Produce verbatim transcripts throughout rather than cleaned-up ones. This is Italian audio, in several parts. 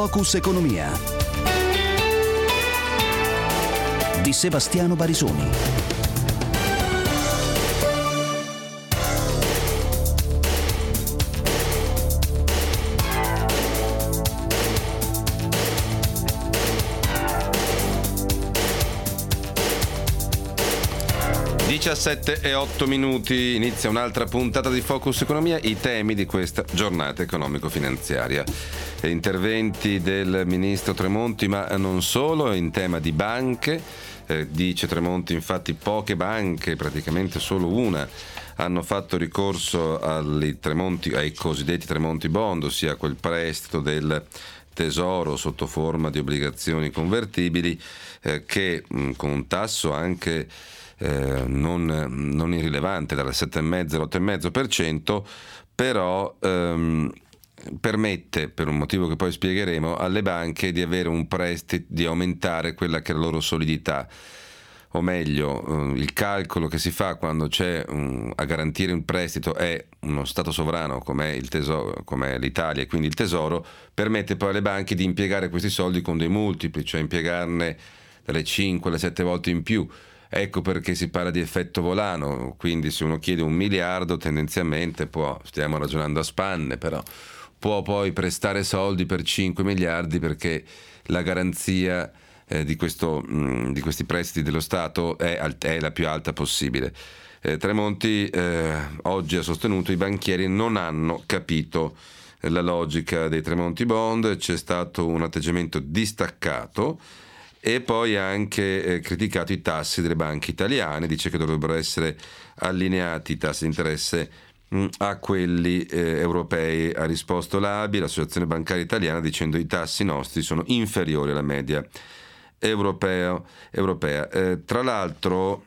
Focus Economia di Sebastiano Barisoni. diciassette e otto minuti, inizia un'altra puntata di Focus Economia, i temi di questa giornata economico-finanziaria. Interventi del ministro Tremonti, ma non solo, in tema di banche. Eh, dice Tremonti, infatti, poche banche, praticamente solo una, hanno fatto ricorso ai, Tremonti, ai cosiddetti Tremonti Bond, ossia quel prestito del Tesoro sotto forma di obbligazioni convertibili eh, che mh, con un tasso anche Eh, non, non irrilevante, dal sette virgola cinque all'otto virgola cinque per cento, però ehm, permette, per un motivo che poi spiegheremo, alle banche di avere un prestito, di aumentare quella che è la loro solidità, o meglio, eh, il calcolo che si fa quando c'è un, a garantire un prestito è uno Stato sovrano come il tesoro, come l'Italia e quindi il Tesoro, permette poi alle banche di impiegare questi soldi con dei multipli, cioè impiegarne dalle cinque alle sette volte in più. Ecco perché si parla di effetto volano, quindi se uno chiede un miliardo tendenzialmente può, stiamo ragionando a spanne, però può poi prestare soldi per cinque miliardi perché la garanzia eh, di, questo, mh, di questi prestiti dello Stato è, è la più alta possibile. Eh, Tremonti eh, oggi ha sostenuto che i banchieri non hanno capito la logica dei Tremonti Bond, c'è stato un atteggiamento distaccato. E poi ha anche eh, criticato i tassi delle banche italiane, dice che dovrebbero essere allineati i tassi di interesse mh, a quelli eh, europei. Ha risposto l'A B I, l'Associazione Bancaria Italiana, dicendo che i tassi nostri sono inferiori alla media europeo, europea. Eh, tra l'altro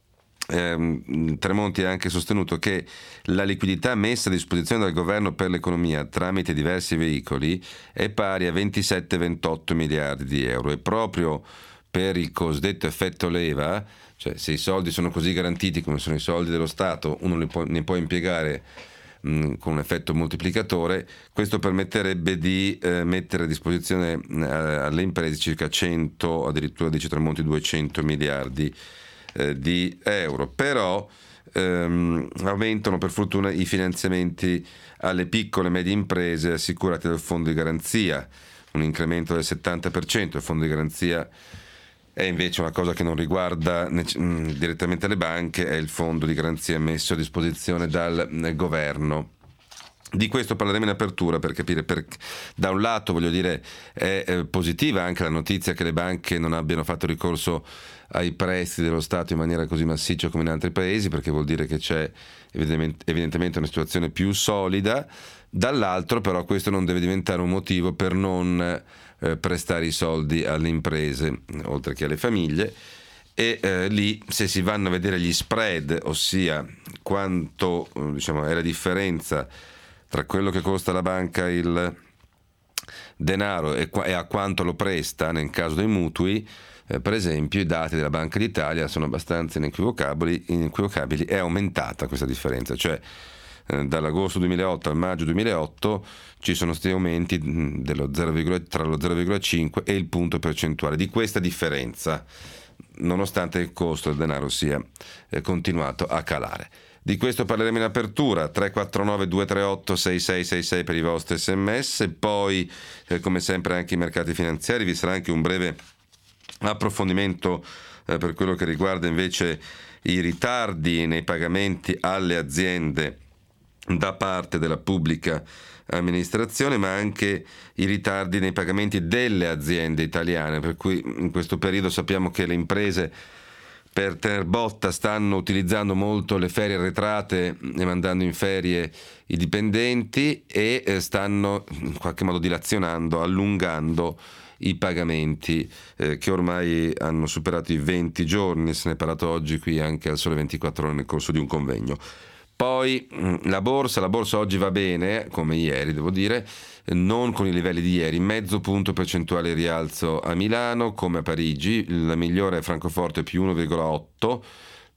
Eh, Tremonti ha anche sostenuto che la liquidità messa a disposizione dal governo per l'economia tramite diversi veicoli è pari a ventisette ventotto miliardi di euro e proprio per il cosiddetto effetto leva, cioè se i soldi sono così garantiti come sono i soldi dello Stato, uno ne può, ne può impiegare mh, con un effetto moltiplicatore, questo permetterebbe di eh, mettere a disposizione eh, alle imprese circa cento, addirittura dice Tremonti duecento miliardi Eh, di euro. Però ehm, aumentano per fortuna i finanziamenti alle piccole e medie imprese assicurate dal fondo di garanzia, un incremento del settanta per cento. Il fondo di garanzia è invece una cosa che non riguarda nec- mh, direttamente le banche, è il fondo di garanzia messo a disposizione dal eh, governo. Di questo parleremo in apertura per capire per, da un lato, voglio dire, è eh, positiva anche la notizia che le banche non abbiano fatto ricorso ai prestiti dello Stato in maniera così massiccia come in altri paesi, perché vuol dire che c'è evidentemente, evidentemente una situazione più solida. Dall'altro però questo non deve diventare un motivo per non eh, prestare i soldi alle imprese, oltre che alle famiglie. E eh, lì, se si vanno a vedere gli spread, ossia quanto diciamo è la differenza tra quello che costa la banca il denaro e, qua, e a quanto lo presta nel caso dei mutui, eh, per esempio i dati della Banca d'Italia sono abbastanza inequivocabili, inequivocabili è aumentata questa differenza, cioè eh, dall'agosto duemilaotto al maggio duemilaotto ci sono stati aumenti dello zero, tra lo zero virgola cinque e il punto percentuale di questa differenza, nonostante il costo del denaro sia eh, continuato a calare. Di questo parleremo in apertura. Tre quattro nove due tre otto sei sei sei sei per i vostri sms. Poi eh, come sempre anche i mercati finanziari, vi sarà anche un breve approfondimento eh, per quello che riguarda invece i ritardi nei pagamenti alle aziende da parte della pubblica amministrazione, ma anche i ritardi nei pagamenti delle aziende italiane, per cui in questo periodo sappiamo che le imprese per tener botta stanno utilizzando molto le ferie arretrate e mandando in ferie i dipendenti e stanno in qualche modo dilazionando, allungando i pagamenti eh, che ormai hanno superato i venti giorni. Se ne è parlato oggi qui anche al Sole ventiquattro Ore nel corso di un convegno. Poi la borsa, la borsa oggi va bene, come ieri devo dire, non con i livelli di ieri, mezzo punto percentuale rialzo a Milano come a Parigi, la migliore è Francoforte più uno virgola otto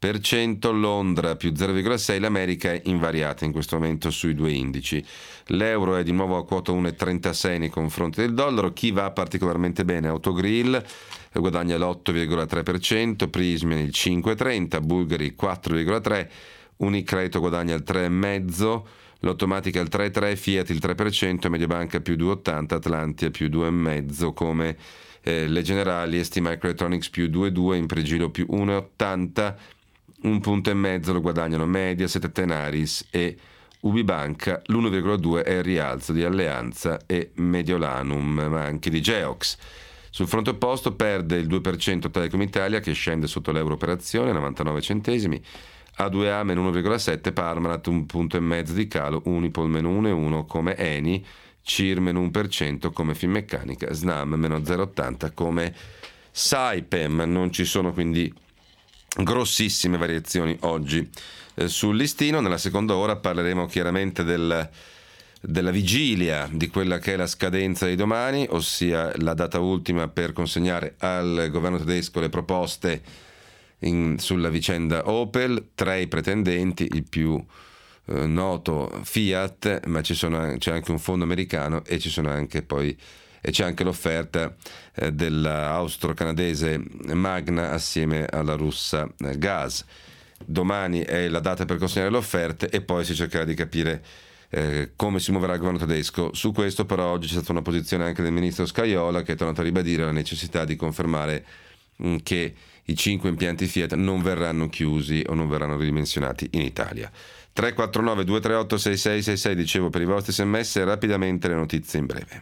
per cento, Londra più zero virgola sei, l'America è invariata in questo momento sui due indici. L'euro è di nuovo a quota uno virgola trentasei nei confronti del dollaro. Chi va particolarmente bene? Autogrill guadagna l'otto virgola tre per cento, Prysmian il cinque virgola trenta, Bulgari quattro virgola tre, Unicredito guadagna il tre virgola cinque, l'Automatica il tre virgola tre, Fiat il tre per cento, Mediobanca più due virgola ottanta, Atlantia più due virgola cinque, come eh, le generali, S T Microelectronics più due virgola due, Impregilo più uno virgola ottanta, un punto e mezzo lo guadagnano Mediaset, Tenaris e Ubibanca, l'uno virgola due è il rialzo di Alleanza e Mediolanum, ma anche di Geox. Sul fronte opposto perde il due per cento Telecom Italia, che scende sotto l'euro per azione, novantanove centesimi, A due A meno uno virgola sette, Parmalat un punto e mezzo di calo, Unipol meno uno virgola uno come Eni, C I R meno uno per cento come Finmeccanica, Snam meno zero virgola ottanta come Saipem. Non ci sono quindi grossissime variazioni oggi eh, sul listino. Nella seconda ora parleremo chiaramente del della vigilia di quella che è la scadenza di domani, ossia la data ultima per consegnare al governo tedesco le proposte in, sulla vicenda Opel. Tre i pretendenti, il più eh, noto Fiat, ma ci sono, c'è anche un fondo americano e ci sono anche poi e c'è anche l'offerta eh, dell'austro-canadese Magna assieme alla russa eh, Gas. Domani è la data per consegnare le offerte e poi si cercherà di capire Eh, come si muoverà il governo tedesco. Su questo però oggi c'è stata una posizione anche del ministro Scajola, che è tornato a ribadire la necessità di confermare mh, che i cinque impianti Fiat non verranno chiusi o non verranno ridimensionati in Italia. tre quattro nove due tre otto sei sei sei sei, dicevo, per i vostri sms. Rapidamente le notizie in breve.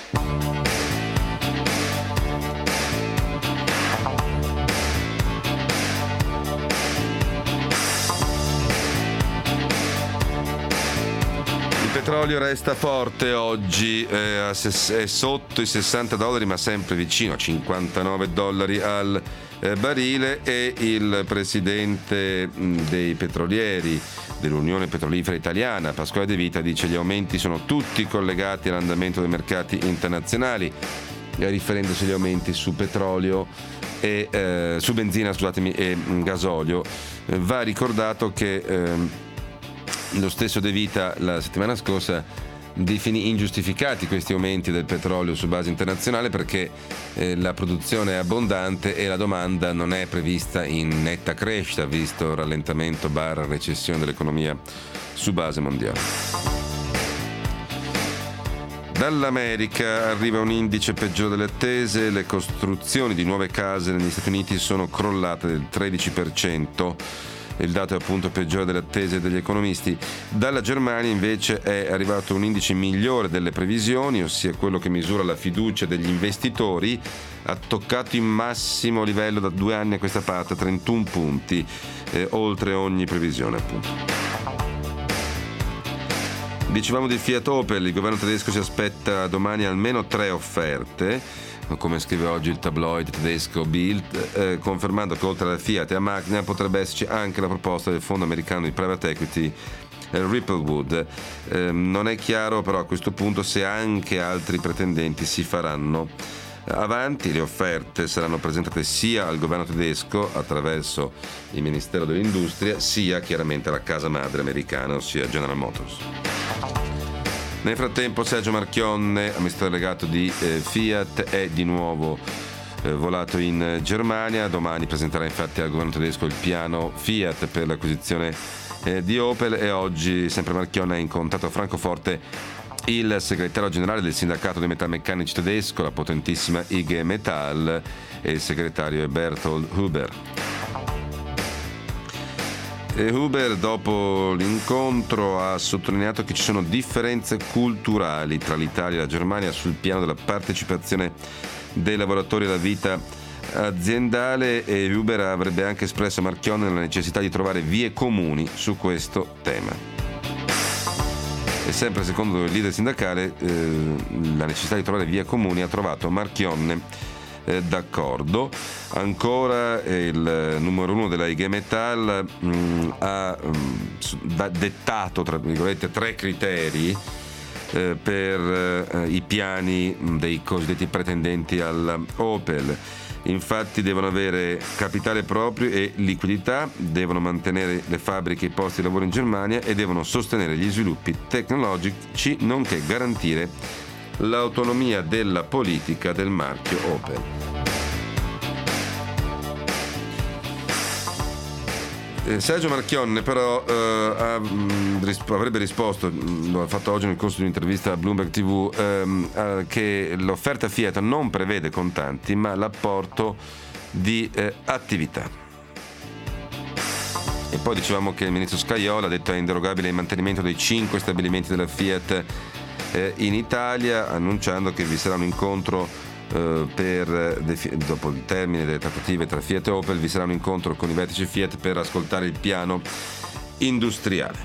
Il petrolio resta forte oggi, eh, è sotto i sessanta dollari ma sempre vicino a cinquantanove dollari al eh, barile, e il presidente mh, dei petrolieri dell'Unione Petrolifera Italiana, Pasquale De Vita, dice: gli aumenti sono tutti collegati all'andamento dei mercati internazionali, eh, riferendosi agli aumenti su petrolio e eh, su benzina, scusatemi, e mh, gasolio. Eh, va ricordato che eh, lo stesso De Vita la settimana scorsa definì ingiustificati questi aumenti del petrolio su base internazionale, perché eh, la produzione è abbondante e la domanda non è prevista in netta crescita, visto il rallentamento barra recessione dell'economia su base mondiale. Dall'America arriva un indice peggiore delle attese, le costruzioni di nuove case negli Stati Uniti sono crollate del tredici per cento. Il dato è appunto peggiore delle attese degli economisti. Dalla Germania invece è arrivato un indice migliore delle previsioni, ossia quello che misura la fiducia degli investitori. Ha toccato il massimo livello da due anni a questa parte, trentuno punti, eh, oltre ogni previsione appunto. Dicevamo di Fiat Opel, il governo tedesco si aspetta domani almeno tre offerte, come scrive oggi il tabloid tedesco Bild, eh, confermando che oltre alla Fiat e a Magna potrebbe esserci anche la proposta del fondo americano di private equity eh, Ripplewood. Eh, non è chiaro però a questo punto se anche altri pretendenti si faranno avanti. Le offerte saranno presentate sia al governo tedesco attraverso il Ministero dell'Industria, sia chiaramente alla casa madre americana, ossia General Motors. Nel frattempo Sergio Marchionne, amministratore delegato di eh, Fiat, è di nuovo eh, volato in Germania. Domani presenterà infatti al governo tedesco il piano Fiat per l'acquisizione eh, di Opel, e oggi sempre Marchionne ha incontrato a Francoforte il segretario generale del sindacato dei metalmeccanici tedesco, la potentissima I G Metall, e il segretario è Bertold Huber. E Huber, dopo l'incontro, ha sottolineato che ci sono differenze culturali tra l'Italia e la Germania sul piano della partecipazione dei lavoratori alla vita aziendale, e Huber avrebbe anche espresso a Marchionne la necessità di trovare vie comuni su questo tema. E sempre secondo il leader sindacale, eh, la necessità di trovare vie comuni ha trovato Marchionne Eh, d'accordo. Ancora eh, il numero uno della I G Metall mh, ha mh, dettato tra virgolette tre criteri eh, per eh, i piani mh, dei cosiddetti pretendenti all'Opel. Infatti devono avere capitale proprio e liquidità, devono mantenere le fabbriche e i posti di lavoro in Germania e devono sostenere gli sviluppi tecnologici, nonché garantire l'autonomia della politica del marchio Opel. Eh, Sergio Marchionne però eh, ha, mh, risp- avrebbe risposto, mh, lo ha fatto oggi nel corso di un'intervista a Bloomberg tivù, ehm, eh, che l'offerta Fiat non prevede contanti ma l'apporto di eh, attività. E poi dicevamo che il ministro Scajola ha detto è inderogabile il mantenimento dei cinque stabilimenti della Fiat eh, in Italia, annunciando che vi sarà un incontro Uh, per, dopo il termine delle trattative tra Fiat e Opel, vi sarà un incontro con i vertici Fiat per ascoltare il piano industriale.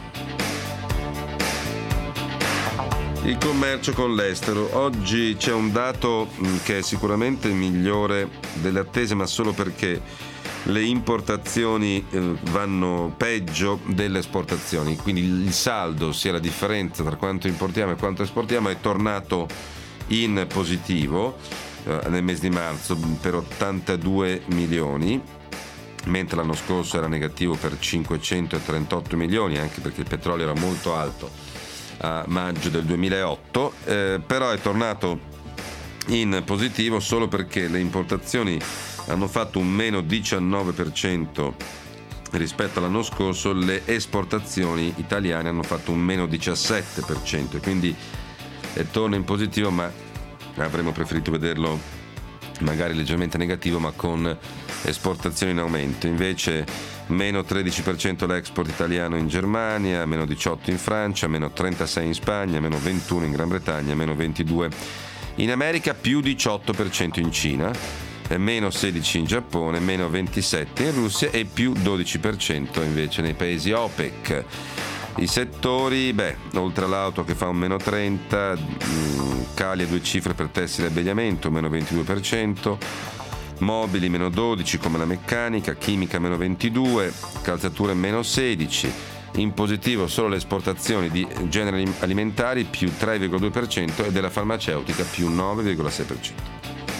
Il commercio con l'estero. Oggi c'è un dato che è sicuramente migliore delle attese, ma solo perché le importazioni eh, vanno peggio delle esportazioni, quindi il saldo, ossia la differenza tra quanto importiamo e quanto esportiamo, è tornato in positivo nel mese di marzo per ottantadue milioni, mentre l'anno scorso era negativo per cinquecentotrentotto milioni, anche perché il petrolio era molto alto a maggio del duemilaotto, eh, però è tornato in positivo solo perché le importazioni hanno fatto un meno diciannove per cento rispetto all'anno scorso, le esportazioni italiane hanno fatto un meno diciassette per cento, e quindi eh, torna in positivo, ma avremmo preferito vederlo magari leggermente negativo, ma con esportazioni in aumento. Invece meno tredici per cento l'export italiano in Germania, meno diciotto in Francia, meno trentasei in Spagna, meno ventuno in Gran Bretagna, meno ventidue in America, più diciotto per cento in Cina, meno sedici in Giappone, meno ventisette in Russia e più dodici per cento invece nei paesi OPEC. I settori, beh, oltre all'auto che fa un meno trenta, mh, cali a due cifre per tessile e abbigliamento, meno ventidue per cento, mobili meno dodici come la meccanica, chimica meno ventidue, calzature meno sedici, in positivo solo le esportazioni di generi alimentari più tre virgola due per cento e della farmaceutica più nove virgola sei per cento.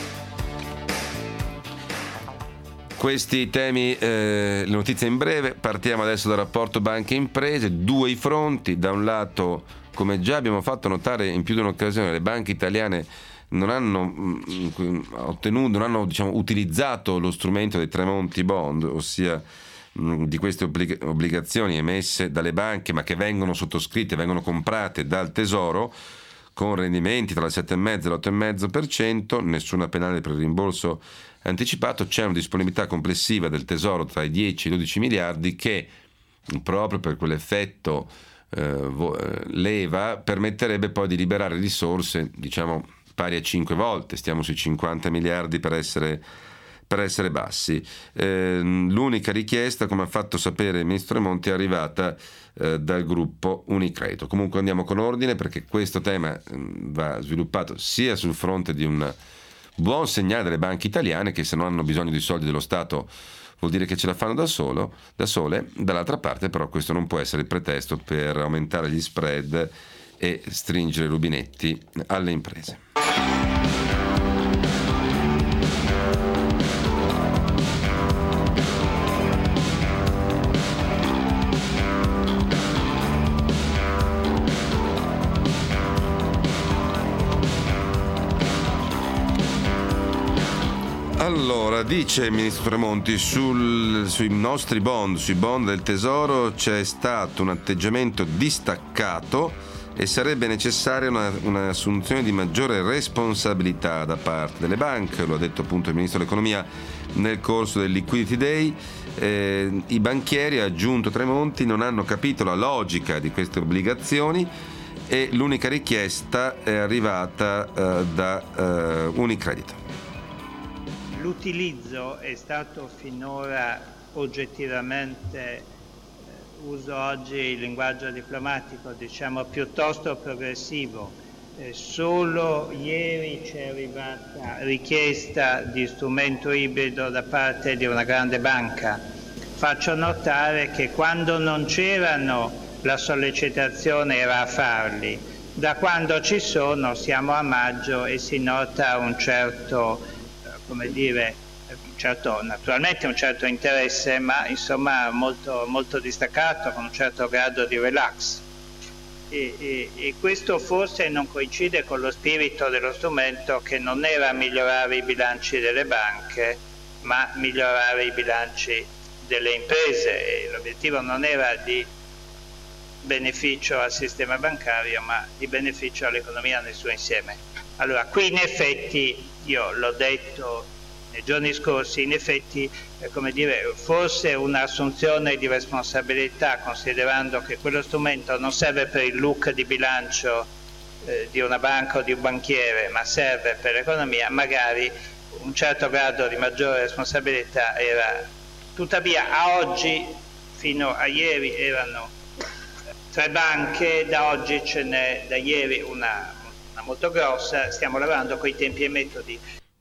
Questi temi, eh, le notizie in breve. Partiamo adesso dal rapporto banche e imprese. Due i fronti: da un lato, come già abbiamo fatto notare in più di un'occasione, le banche italiane non hanno mh, ottenuto, non hanno diciamo, utilizzato lo strumento dei Tremonti Bond, ossia mh, di queste obblig- obbligazioni emesse dalle banche ma che vengono sottoscritte, vengono comprate dal Tesoro con rendimenti tra il sette virgola cinque e l'otto virgola cinque per cento, nessuna penale per il rimborso anticipato. C'è una disponibilità complessiva del Tesoro tra i dieci e i dodici miliardi che, proprio per quell'effetto eh, leva, permetterebbe poi di liberare risorse diciamo pari a cinque volte, stiamo sui cinquanta miliardi per essere per essere bassi. Eh, l'unica richiesta, come ha fatto sapere il ministro Tremonti, è arrivata eh, dal gruppo Unicredito. Comunque andiamo con ordine, perché questo tema eh, va sviluppato sia sul fronte di un buon segnale delle banche italiane, che se non hanno bisogno di soldi dello Stato vuol dire che ce la fanno da solo, da sole. Dall'altra parte però questo non può essere il pretesto per aumentare gli spread e stringere i rubinetti alle imprese. Allora, dice il ministro Tremonti, sul, sui nostri bond, sui bond del Tesoro c'è stato un atteggiamento distaccato e sarebbe necessaria una, un'assunzione di maggiore responsabilità da parte delle banche. Lo ha detto appunto il ministro dell'Economia nel corso del Liquidity Day. Eh, I banchieri, ha aggiunto Tremonti, non hanno capito la logica di queste obbligazioni e l'unica richiesta è arrivata eh, da eh, Unicredito. L'utilizzo è stato finora oggettivamente, eh, uso oggi il linguaggio diplomatico, diciamo piuttosto progressivo. Eh, solo ieri ci è arrivata richiesta di strumento ibrido da parte di una grande banca. Faccio notare che quando non c'erano la sollecitazione era a farli. Da quando ci sono siamo a maggio e si nota un certo come dire, certo, naturalmente un certo interesse, ma insomma molto, molto distaccato, con un certo grado di relax. E, e, e questo forse non coincide con lo spirito dello strumento, che non era migliorare i bilanci delle banche, ma migliorare i bilanci delle imprese. E l'obiettivo non era di beneficio al sistema bancario, ma di beneficio all'economia nel suo insieme. Allora, qui in effetti, io l'ho detto nei giorni scorsi, in effetti, eh, come dire, forse un'assunzione di responsabilità, considerando che quello strumento non serve per il look di bilancio eh, di una banca o di un banchiere, ma serve per l'economia, magari un certo grado di maggiore responsabilità era. Tuttavia, a oggi, fino a ieri, erano tre banche, da oggi ce n'è, da ieri una, una molto grossa, stiamo lavorando con i tempi e metodi.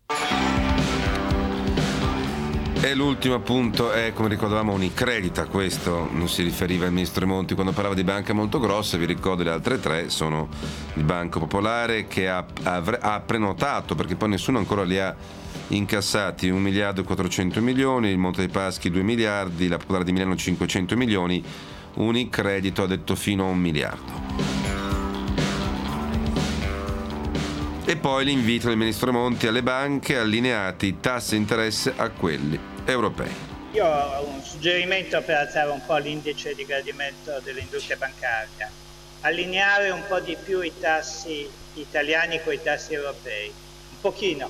E l'ultimo appunto è, come ricordavamo, Unicredit. A questo non si riferiva il ministro Tremonti quando parlava di banche molto grosse. Vi ricordo le altre tre sono il Banco Popolare, che ha, ha, ha prenotato, perché poi nessuno ancora li ha incassati, un miliardo e quattrocento milioni, il Monte dei Paschi due miliardi, la Popolare di Milano cinquecento milioni, Unicredit ha detto fino a un miliardo. E poi l'invito del ministro Monti alle banche: allineati tassi e interesse a quelli europei. Io ho un suggerimento per alzare un po' l'indice di gradimento dell'industria bancaria: allineare un po' di più i tassi italiani con i tassi europei, un pochino.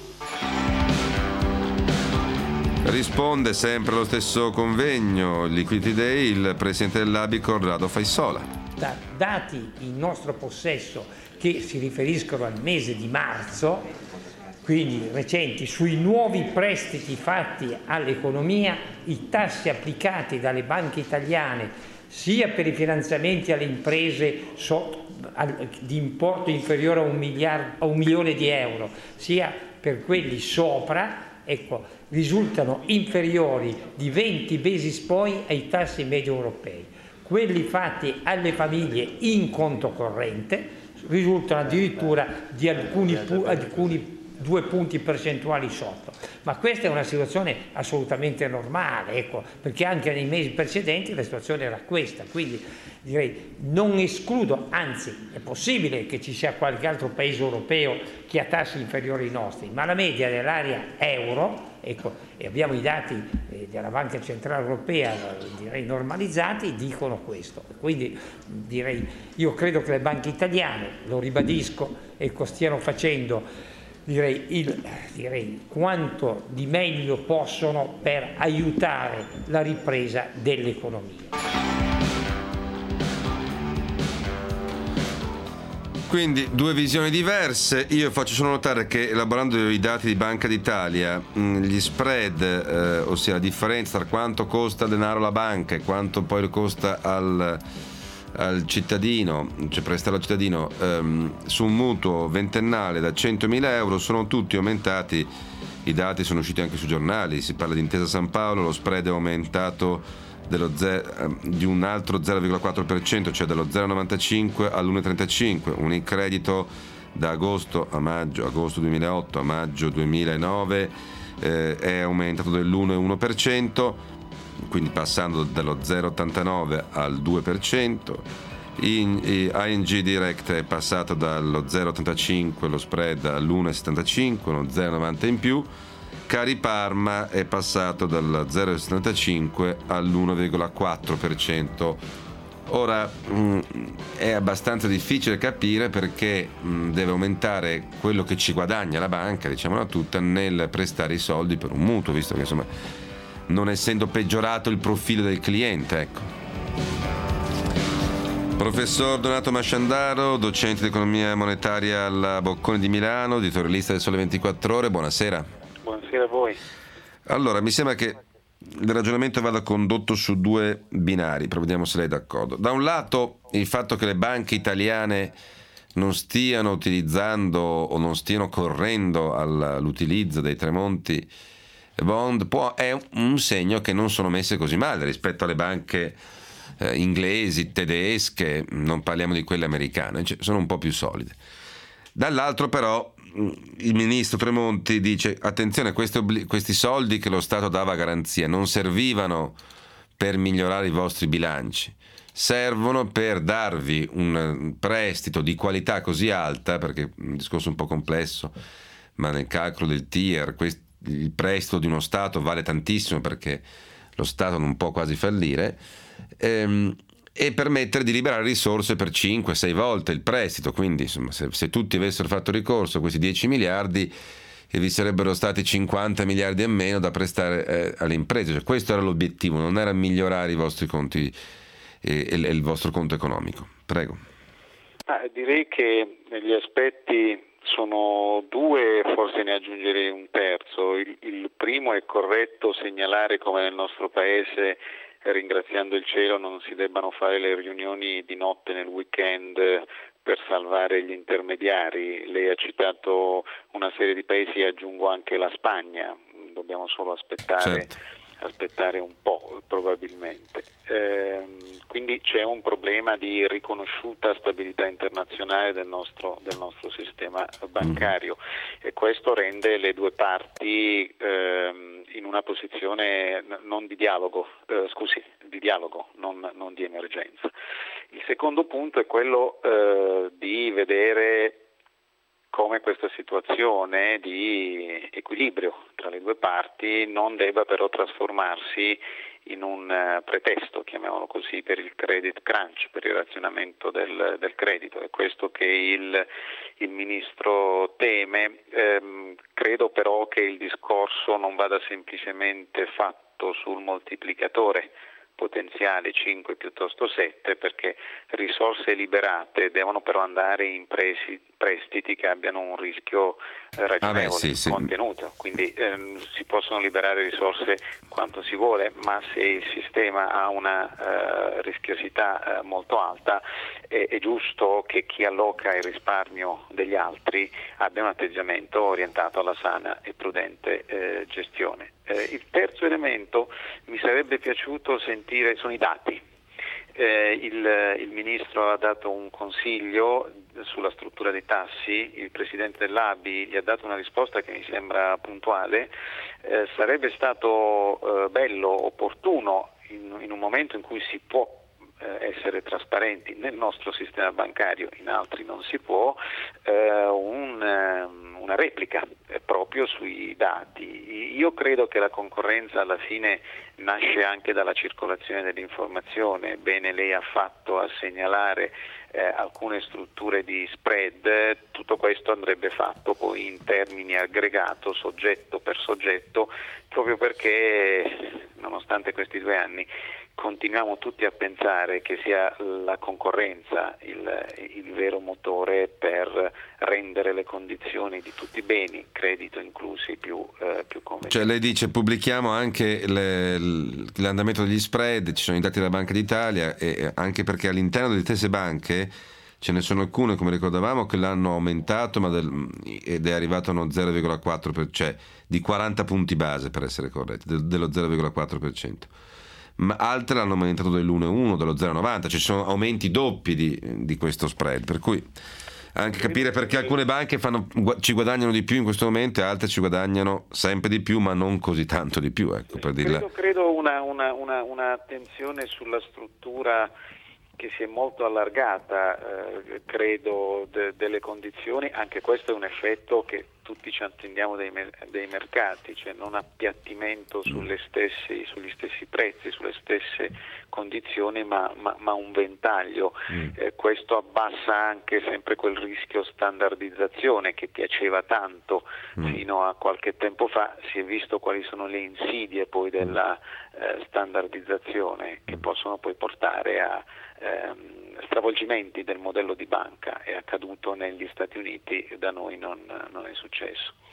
Risponde sempre allo stesso convegno Liquidity Day il presidente dell'A B I, Corrado Faisola. Da dati in nostro possesso che si riferiscono al mese di marzo, quindi recenti, sui nuovi prestiti fatti all'economia, i tassi applicati dalle banche italiane sia per i finanziamenti alle imprese so, al, di importo inferiore a un, miliardo, a un milione di euro, sia per quelli sopra, ecco, risultano inferiori di venti basis point ai tassi medio europei. Quelli fatti alle famiglie in conto corrente risultano addirittura di alcuni, pu- alcuni due punti percentuali sotto. Ma questa è una situazione assolutamente normale, ecco, perché anche nei mesi precedenti la situazione era questa. Quindi direi non escludo, anzi è possibile che ci sia qualche altro paese europeo che ha tassi inferiori ai nostri, ma la media dell'area euro, ecco, e abbiamo i dati eh, della Banca Centrale Europea, direi normalizzati, dicono questo. Quindi direi, io credo che le banche italiane, lo ribadisco, ecco, stiano facendo direi, il, direi quanto di meglio possono per aiutare la ripresa dell'economia. Quindi due visioni diverse. Io faccio solo notare che, elaborando i dati di Banca d'Italia, gli spread, eh, ossia la differenza tra quanto costa il denaro alla banca e quanto poi costa al, al cittadino, cioè prestare al cittadino, ehm, su un mutuo ventennale da centomila euro, sono tutti aumentati. I dati sono usciti anche sui giornali, si parla di Intesa San Paolo, lo spread è aumentato dello ze- di un altro zero virgola quattro per cento, cioè dallo zero virgola novantacinque all'uno virgola trentacinque. Unicredito da agosto a maggio, agosto duemilaotto a maggio duemilanove eh, è aumentato dell'uno virgola uno per cento, quindi passando dallo zero virgola ottantanove al due per cento. In, in, I N G Direct è passato dallo zero virgola ottantacinque lo spread all'uno virgola settantacinque, uno zero virgola novanta in più. Cari Parma è passato dal zero virgola settantacinque all'uno virgola quattro per cento. Ora mh, è abbastanza difficile capire perché mh, deve aumentare quello che ci guadagna la banca, diciamola tutta, nel prestare i soldi per un mutuo, visto che insomma non essendo peggiorato il profilo del cliente, ecco. Professor Donato Masciandaro, docente di economia monetaria alla Bocconi di Milano, editorialista del Sole ventiquattro Ore, buonasera. Buonasera a voi. Allora, mi sembra che il ragionamento vada condotto su due binari, però vediamo se lei è d'accordo. Da un lato, il fatto che le banche italiane non stiano utilizzando o non stiano correndo all'utilizzo dei Tremonti bond può, è un segno che non sono messe così male rispetto alle banche eh, inglesi, tedesche, non parliamo di quelle americane, cioè sono un po' più solide. Dall'altro però il ministro Tremonti dice: attenzione, questi, obli- questi soldi che lo Stato dava a garanzia non servivano per migliorare i vostri bilanci, servono per darvi un prestito di qualità così alta, perché è un discorso un po' complesso, ma nel calcolo del T I R quest- il prestito di uno Stato vale tantissimo perché lo Stato non può quasi fallire, ehm, e permettere di liberare risorse per cinque sei volte il prestito. Quindi insomma, se, se tutti avessero fatto ricorso a questi dieci miliardi e vi sarebbero stati cinquanta miliardi e meno da prestare eh, alle imprese. Cioè, questo era l'obiettivo, non era migliorare i vostri conti e, e, e il vostro conto economico. Prego. Ah, direi che gli aspetti sono due, forse ne aggiungerei un terzo. Il, il primo è corretto segnalare come nel nostro paese, ringraziando il cielo, non si debbano fare le riunioni di notte nel weekend per salvare gli intermediari. Lei ha citato una serie di paesi, aggiungo anche la Spagna, dobbiamo solo aspettare, certo. aspettare un po' probabilmente. Eh, quindi c'è un problema di riconosciuta stabilità internazionale del nostro, del nostro sistema bancario e questo rende le due parti eh, in una posizione non di dialogo, eh, scusi, di dialogo, non, non di emergenza. Il secondo punto è quello eh, di vedere come questa situazione di equilibrio tra le due parti non debba però trasformarsi in un uh, pretesto, chiamiamolo così, per il credit crunch, per il razionamento del, del credito. È questo che il, il Ministro teme. Ehm, credo però che il discorso non vada semplicemente fatto sul moltiplicatore potenziale cinque piuttosto sette, perché risorse liberate devono però andare in presi, prestiti che abbiano un rischio eh, ragionevole, ah beh, sì, sì. contenuto, quindi ehm, si possono liberare risorse quanto si vuole, ma se il sistema ha una eh, rischiosità eh, molto alta è, è giusto che chi alloca il risparmio degli altri abbia un atteggiamento orientato alla sana e prudente eh, gestione. Eh, il terzo elemento mi sarebbe piaciuto sentire sono i dati. Eh, il, il Ministro ha dato un consiglio sulla struttura dei tassi, il Presidente dell'A B I gli ha dato una risposta che mi sembra puntuale. Eh, sarebbe stato eh, bello, opportuno, in, in un momento in cui si può eh, essere trasparenti nel nostro sistema bancario, in altri non si può, eh, un, eh, una replica eh, proprio sui dati. Io credo che la concorrenza alla fine nasce anche dalla circolazione dell'informazione. Bene lei ha fatto a segnalare eh, alcune strutture di spread, tutto questo andrebbe fatto poi in termini aggregato, soggetto per soggetto, proprio perché nonostante questi due anni continuiamo tutti a pensare che sia la concorrenza il, il vero motore per rendere le condizioni di tutti i beni, credito inclusi, più, eh, più convenienti. Cioè lei dice pubblichiamo anche le, l'andamento degli spread, ci sono i dati della Banca d'Italia, e anche perché all'interno delle stesse banche ce ne sono alcune, come ricordavamo, che l'hanno aumentato ma del, ed è arrivato a uno zero virgola quattro per cento, cioè di quaranta punti base per essere corretti, del, dello zero virgola quattro per cento. Ma altre l'hanno aumentato dell'uno virgola uno, dello zero virgola novanta, cioè ci sono aumenti doppi di, di questo spread, per cui anche capire perché alcune banche fanno, ci guadagnano di più in questo momento e altre ci guadagnano sempre di più ma non così tanto di più, ecco, per dirla. Credo, credo una, una, una, una attenzione sulla struttura che si è molto allargata, eh, credo, de, delle condizioni. Anche questo è un effetto che tutti ci attendiamo dei, dei mercati, cioè non appiattimento sulle stessi, sugli stessi prezzi, sulle stesse condizioni, ma, ma, ma un ventaglio. Mm. Eh, questo abbassa anche sempre quel rischio standardizzazione che piaceva tanto mm. fino a qualche tempo fa. Si è visto quali sono le insidie poi della eh, standardizzazione che possono poi portare a ehm, stravolgimenti del modello di banca. È accaduto negli Stati Uniti, da noi non, non è successo.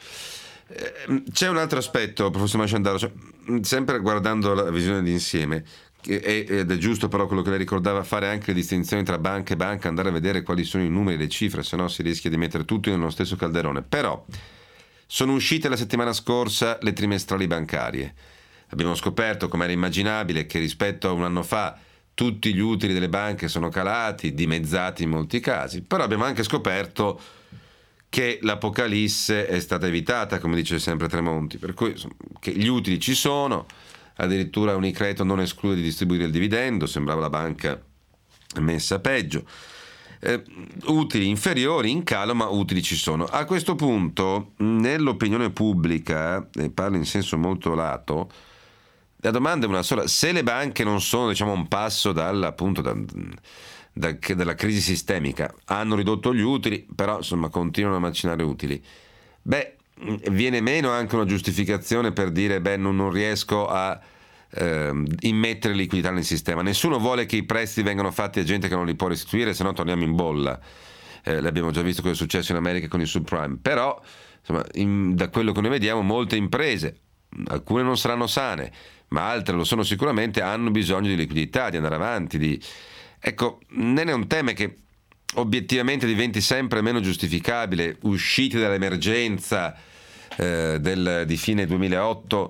C'è un altro aspetto, professor Masciandaro, cioè, sempre guardando la visione d'insieme, ed è giusto però quello che lei ricordava, fare anche le distinzioni tra banca e banca, andare a vedere quali sono i numeri e le cifre, se no si rischia di mettere tutto nello stesso calderone. Però sono uscite la settimana scorsa le trimestrali bancarie, abbiamo scoperto, come era immaginabile, che rispetto a un anno fa tutti gli utili delle banche sono calati, dimezzati in molti casi, però abbiamo anche scoperto che l'apocalisse è stata evitata, come dice sempre Tremonti, per cui insomma, che gli utili ci sono, addirittura Unicredit non esclude di distribuire il dividendo, sembrava la banca messa peggio. Eh, utili inferiori in calo, ma utili ci sono. A questo punto nell'opinione pubblica, e parlo in senso molto lato, la domanda è una sola: se le banche non sono, diciamo, un passo dal, appunto da, da, dalla crisi sistemica, hanno ridotto gli utili, però insomma continuano a macinare utili, beh, viene meno anche una giustificazione per dire beh non, non riesco a eh, immettere liquidità nel sistema. Nessuno vuole che i prestiti vengano fatti a gente che non li può restituire, se no torniamo in bolla. Eh, l'abbiamo già visto cosa è successo in America con il subprime. Però insomma, in, da quello che noi vediamo, molte imprese, alcune non saranno sane, ma altre lo sono sicuramente, hanno bisogno di liquidità, di andare avanti, di... ecco, non è un tema che obiettivamente diventi sempre meno giustificabile, usciti dall'emergenza eh, del, di fine duemilaotto,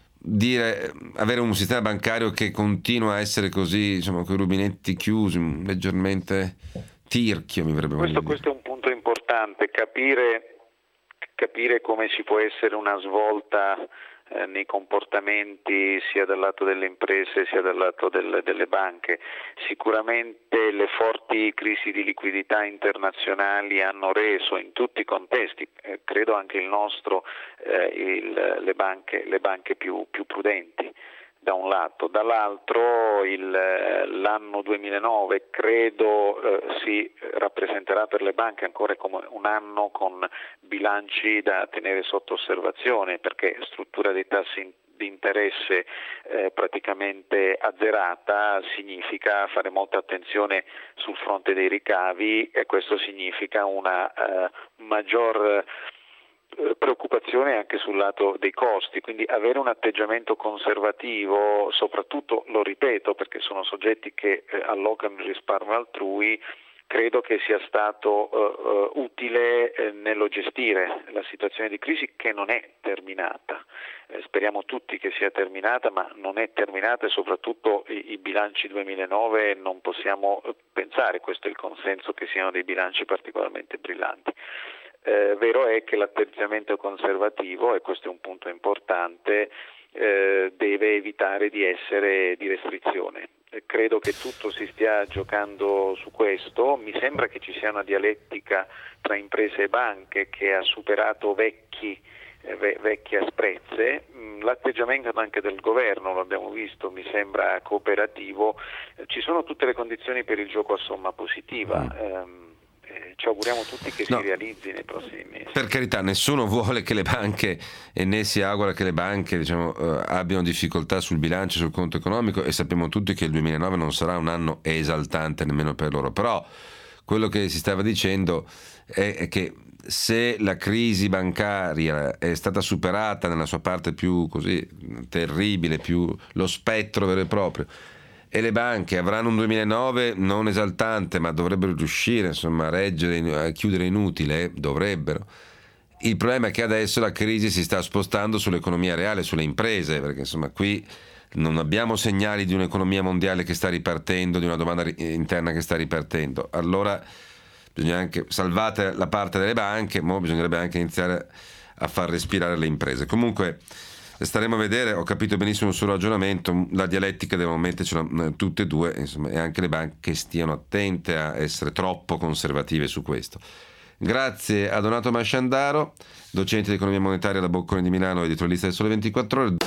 dire avere un sistema bancario che continua a essere così, insomma, con i rubinetti chiusi, leggermente tirchio, mi verrebbe questo, dire. questo è un punto importante, capire, capire come ci può essere una svolta eh, nei comportamenti sia dal lato delle imprese sia dal lato del, delle banche. Sicuramente le forti crisi di liquidità internazionali hanno reso in tutti i contesti, eh, credo anche il nostro, eh, il, le banche, le banche più, più prudenti da un lato, dall'altro il, l'anno duemilanove credo eh, si rappresenterà per le banche ancora come un anno con bilanci da tenere sotto osservazione, perché struttura dei tassi di interesse eh, praticamente azzerata significa fare molta attenzione sul fronte dei ricavi, e questo significa una eh, maggior preoccupazione anche sul lato dei costi, quindi avere un atteggiamento conservativo, soprattutto, lo ripeto, perché sono soggetti che eh, allocano il risparmio altrui, credo che sia stato uh, uh, utile eh, nello gestire la situazione di crisi, che non è terminata. Eh, speriamo tutti che sia terminata, ma non è terminata, e soprattutto i, i bilanci duemilanove non possiamo pensare, questo è il consenso, che siano dei bilanci particolarmente brillanti. Eh, vero è che l'atteggiamento conservativo, e questo è un punto importante, eh, deve evitare di essere di restrizione. Eh, credo che tutto si stia giocando su questo. Mi sembra che ci sia una dialettica tra imprese e banche che ha superato vecchi, eh, ve- vecchie asprezze. Mm, l'atteggiamento anche del governo, lo abbiamo visto, mi sembra cooperativo. Eh, ci sono tutte le condizioni per il gioco a somma positiva. Mm. Eh, Ci auguriamo tutti che no, si realizzi nei prossimi mesi. Per carità, nessuno vuole che le banche, e né si augura che le banche, diciamo, eh, abbiano difficoltà sul bilancio, sul conto economico, e sappiamo tutti che il duemilanove non sarà un anno esaltante nemmeno per loro. Però quello che si stava dicendo è, è che se la crisi bancaria è stata superata nella sua parte più così terribile, più lo spettro vero e proprio, e le banche avranno un duemilanove non esaltante, ma dovrebbero riuscire, insomma, a reggere, a chiudere inutile, dovrebbero. Il problema è che adesso la crisi si sta spostando sull'economia reale, sulle imprese, perché insomma qui non abbiamo segnali di un'economia mondiale che sta ripartendo, di una domanda interna che sta ripartendo. Allora bisogna anche, salvate la parte delle banche, ma bisognerebbe anche iniziare a far respirare le imprese. Comunque staremo a vedere. Ho capito benissimo il suo ragionamento, la dialettica devono mettercela tutte e due, insomma, e anche le banche stiano attente a essere troppo conservative su questo. Grazie a Donato Masciandaro, docente di economia monetaria alla Bocconi di Milano, editorialista del Sole ventiquattro Ore.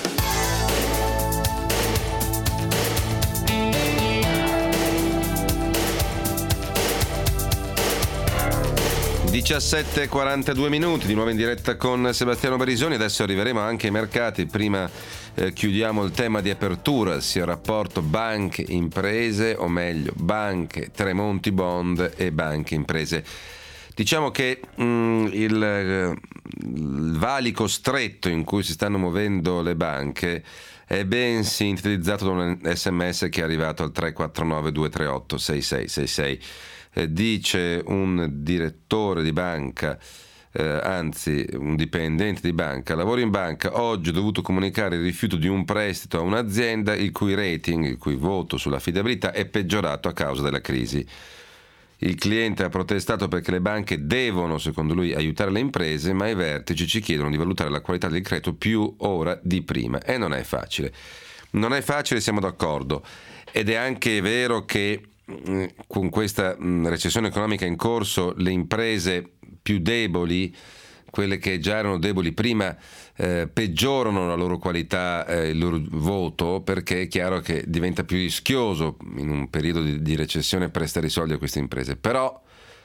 diciassette e quarantadue minuti, di nuovo in diretta con Sebastiano Barisoni. Adesso arriveremo anche ai mercati. Prima eh, chiudiamo il tema di apertura, sia il rapporto banche-imprese, o meglio banche, Tremonti Bond e banche-imprese. Diciamo che mh, il, il valico stretto in cui si stanno muovendo le banche è ben sintetizzato da un sms che è arrivato al tre quattro nove due tre otto sei sei sei sei. Eh, dice un direttore di banca, eh, anzi un dipendente di banca: lavoro in banca, oggi ho dovuto comunicare il rifiuto di un prestito a un'azienda il cui rating, il cui voto sull'affidabilità è peggiorato a causa della crisi. Il cliente ha protestato perché le banche devono, secondo lui, aiutare le imprese, ma i vertici ci chiedono di valutare la qualità del credito più ora di prima. E non è facile. Non è facile, siamo d'accordo. Ed è anche vero che mh, con questa mh, recessione economica in corso, le imprese più deboli, quelle che già erano deboli prima, eh, peggiorano la loro qualità, eh, il loro voto, perché è chiaro che diventa più rischioso in un periodo di, di recessione prestare i soldi a queste imprese. Però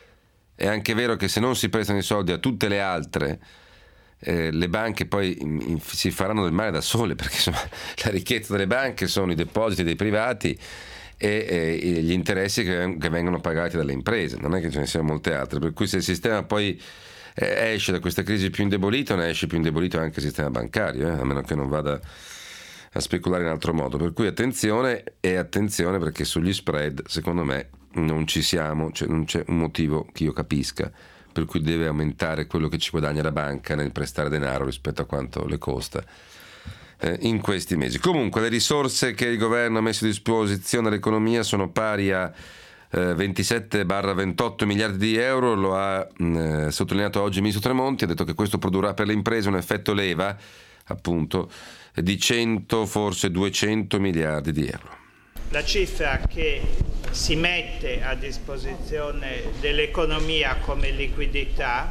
è anche vero che se non si prestano i soldi a tutte le altre, eh, le banche poi in, in, si faranno del male da sole, perché insomma la ricchezza delle banche sono i depositi dei privati e, e gli interessi che, che vengono pagati dalle imprese, non è che ce ne siano molte altre, per cui se il sistema poi esce da questa crisi più indebolito, ne esce più indebolito anche il sistema bancario, eh? A meno che non vada a speculare in altro modo. Per cui attenzione, e attenzione perché sugli spread secondo me non ci siamo, cioè non c'è un motivo che io capisca per cui deve aumentare quello che ci guadagna la banca nel prestare denaro rispetto a quanto le costa eh, in questi mesi. Comunque le risorse che il governo ha messo a disposizione all'economia sono pari a ventisette ventotto miliardi di euro, lo ha mh, sottolineato oggi il ministro Tremonti, ha detto che questo produrrà per le imprese un effetto leva appunto di cento, forse duecento miliardi di euro. La cifra che si mette a disposizione dell'economia come liquidità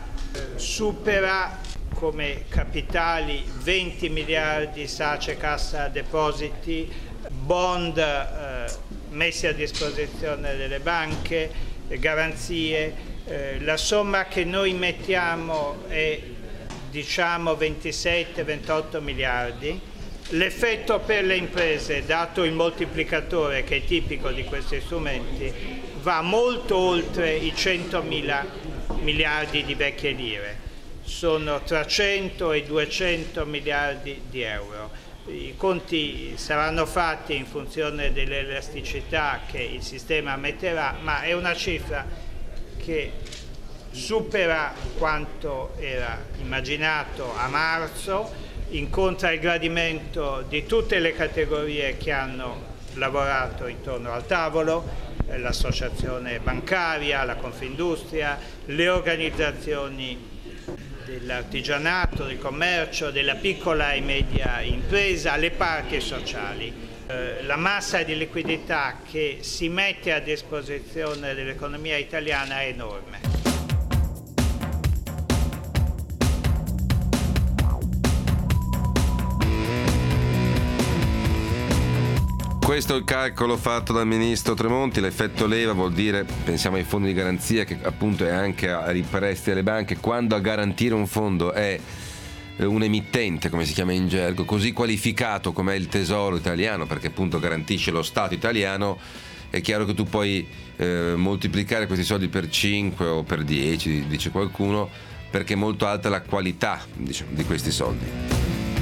supera come capitali venti miliardi SACE, Cassa Depositi, bond eh, messi a disposizione delle banche, garanzie. Eh, la somma che noi mettiamo è diciamo ventisette ventotto miliardi. L'effetto per le imprese, dato il moltiplicatore che è tipico di questi strumenti, va molto oltre i centomila miliardi di vecchie lire. Sono tra cento e duecento miliardi di euro. I conti saranno fatti in funzione dell'elasticità che il sistema metterà, ma è una cifra che supera quanto era immaginato a marzo, incontra il gradimento di tutte le categorie che hanno lavorato intorno al tavolo, eh, l'associazione bancaria, la Confindustria, le organizzazioni dell'artigianato, del commercio, della piccola e media impresa, le parti sociali. Eh, la massa di liquidità che si mette a disposizione dell'economia italiana è enorme. Questo è il calcolo fatto dal ministro Tremonti. L'effetto leva vuol dire, pensiamo ai fondi di garanzia, che appunto è anche ai prestiti alle banche. Quando a garantire un fondo è un emittente, come si chiama in gergo, così qualificato come è il Tesoro italiano, perché appunto garantisce lo Stato italiano, è chiaro che tu puoi eh, moltiplicare questi soldi per cinque o per dieci, dice qualcuno, perché è molto alta la qualità, diciamo, di questi soldi.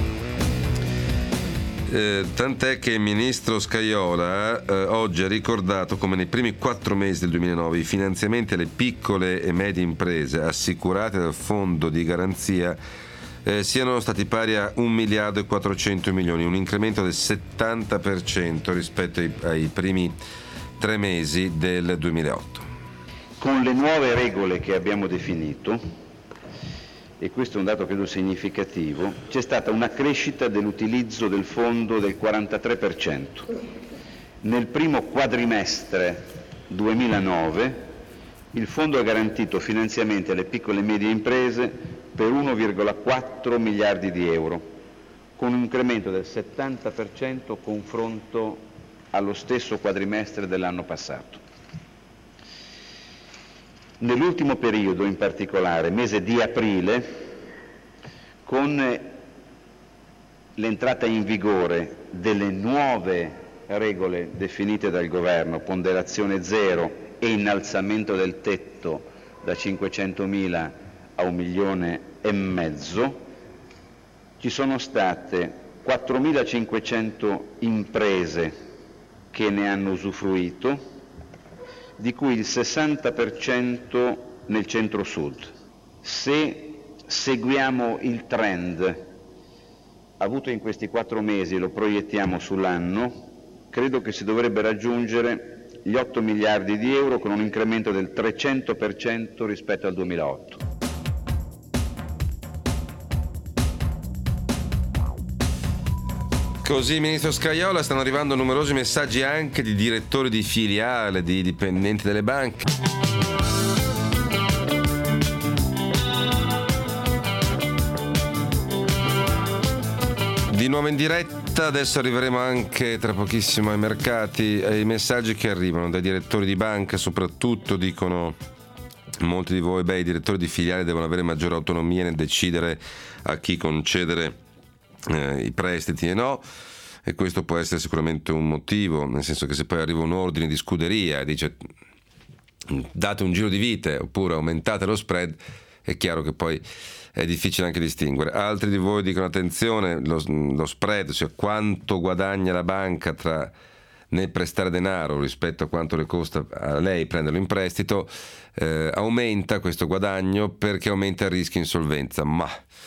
Eh, tant'è che il ministro Scajola eh, oggi ha ricordato come nei primi quattro mesi del duemilanove i finanziamenti alle piccole e medie imprese assicurate dal fondo di garanzia eh, siano stati pari a un miliardo e quattrocento milioni, un incremento del settanta per cento rispetto ai, ai primi tre mesi del duemilaotto. Con le nuove regole che abbiamo definito, e questo è un dato credo significativo, c'è stata una crescita dell'utilizzo del fondo del quarantatré per cento. Nel primo quadrimestre duemilanove il fondo ha garantito finanziamenti alle piccole e medie imprese per uno virgola quattro miliardi di euro, con un incremento del settanta per cento confronto allo stesso quadrimestre dell'anno passato. Nell'ultimo periodo, in particolare, mese di aprile, con l'entrata in vigore delle nuove regole definite dal governo, ponderazione zero e innalzamento del tetto da cinquecentomila a un milione e mezzo, ci sono state quattromilacinquecento imprese che ne hanno usufruito, di cui il sessanta per cento nel centro-sud. Se seguiamo il trend avuto in questi quattro mesi e lo proiettiamo sull'anno, credo che si dovrebbe raggiungere gli otto miliardi di euro con un incremento del trecento per cento rispetto al duemilaotto. Così, Ministro Scajola, stanno arrivando numerosi messaggi anche di direttori di filiale, di dipendenti delle banche. Di nuovo in diretta, adesso arriveremo anche tra pochissimo ai mercati. I messaggi che arrivano dai direttori di banca soprattutto dicono: molti di voi, beh, i direttori di filiale devono avere maggiore autonomia nel decidere a chi concedere eh, i prestiti e no, e questo può essere sicuramente un motivo, nel senso che se poi arriva un ordine di scuderia e dice date un giro di vite oppure aumentate lo spread, è chiaro che poi è difficile anche distinguere. Altri di voi dicono attenzione, lo, lo spread, cioè quanto guadagna la banca tra nel prestare denaro rispetto a quanto le costa a lei prenderlo in prestito, eh, aumenta questo guadagno perché aumenta il rischio insolvenza. Ma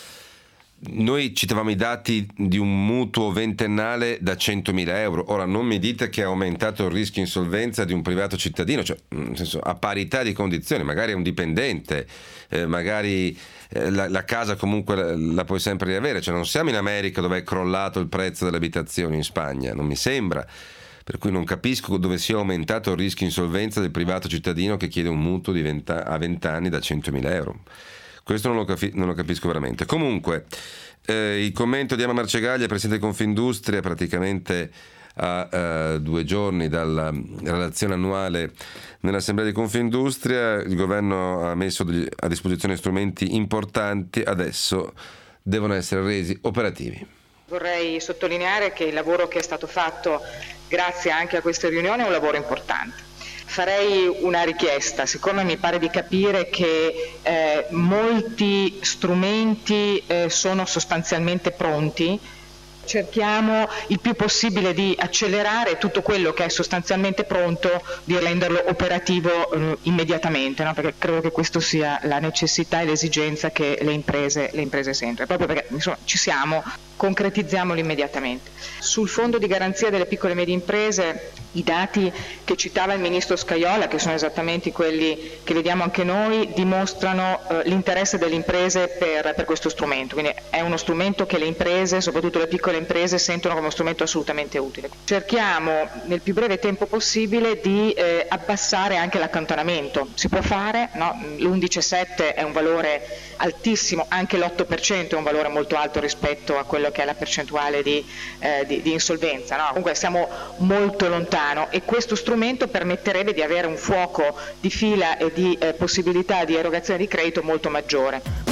noi citavamo i dati di un mutuo ventennale da centomila euro. Ora non mi dite che ha aumentato il rischio insolvenza di un privato cittadino, cioè nel senso, a parità di condizioni, magari è un dipendente, eh, magari eh, la, la casa comunque la, la puoi sempre riavere, cioè non siamo in America dove è crollato il prezzo delle abitazioni, in Spagna non mi sembra, per cui non capisco dove sia aumentato il rischio insolvenza del privato cittadino che chiede un mutuo di venti, a venti anni da centomila euro. Questo non lo, capi- non lo capisco veramente. Comunque, eh, il commento di Emma Marcegaglia, Presidente di Confindustria, praticamente a eh, due giorni dalla relazione annuale nell'Assemblea di Confindustria. Il governo ha messo degli, a disposizione strumenti importanti, adesso devono essere resi operativi. Vorrei sottolineare che il lavoro che è stato fatto grazie anche a queste riunioni è un lavoro importante. Farei una richiesta, siccome mi pare di capire che eh, molti strumenti eh, sono sostanzialmente pronti, cerchiamo il più possibile di accelerare tutto quello che è sostanzialmente pronto, di renderlo operativo eh, immediatamente, no? Perché credo che questo sia la necessità e l'esigenza che le imprese, le imprese sentono, proprio perché insomma, ci siamo, concretizziamolo immediatamente. Sul fondo di garanzia delle piccole e medie imprese, i dati che citava il Ministro Scajola, che sono esattamente quelli che vediamo anche noi, dimostrano eh, l'interesse delle imprese per, per questo strumento, quindi è uno strumento che le imprese, soprattutto le piccole imprese, sentono come uno strumento assolutamente utile. Cerchiamo nel più breve tempo possibile di eh, abbassare anche l'accantonamento, si può fare, no? l'undici virgola sette è un valore altissimo, anche l'otto per cento è un valore molto alto rispetto a quello che è la percentuale di, eh, di, di insolvenza, no? Comunque siamo molto lontano e questo strumento permetterebbe di avere un fuoco di fila e di eh, possibilità di erogazione di credito molto maggiore.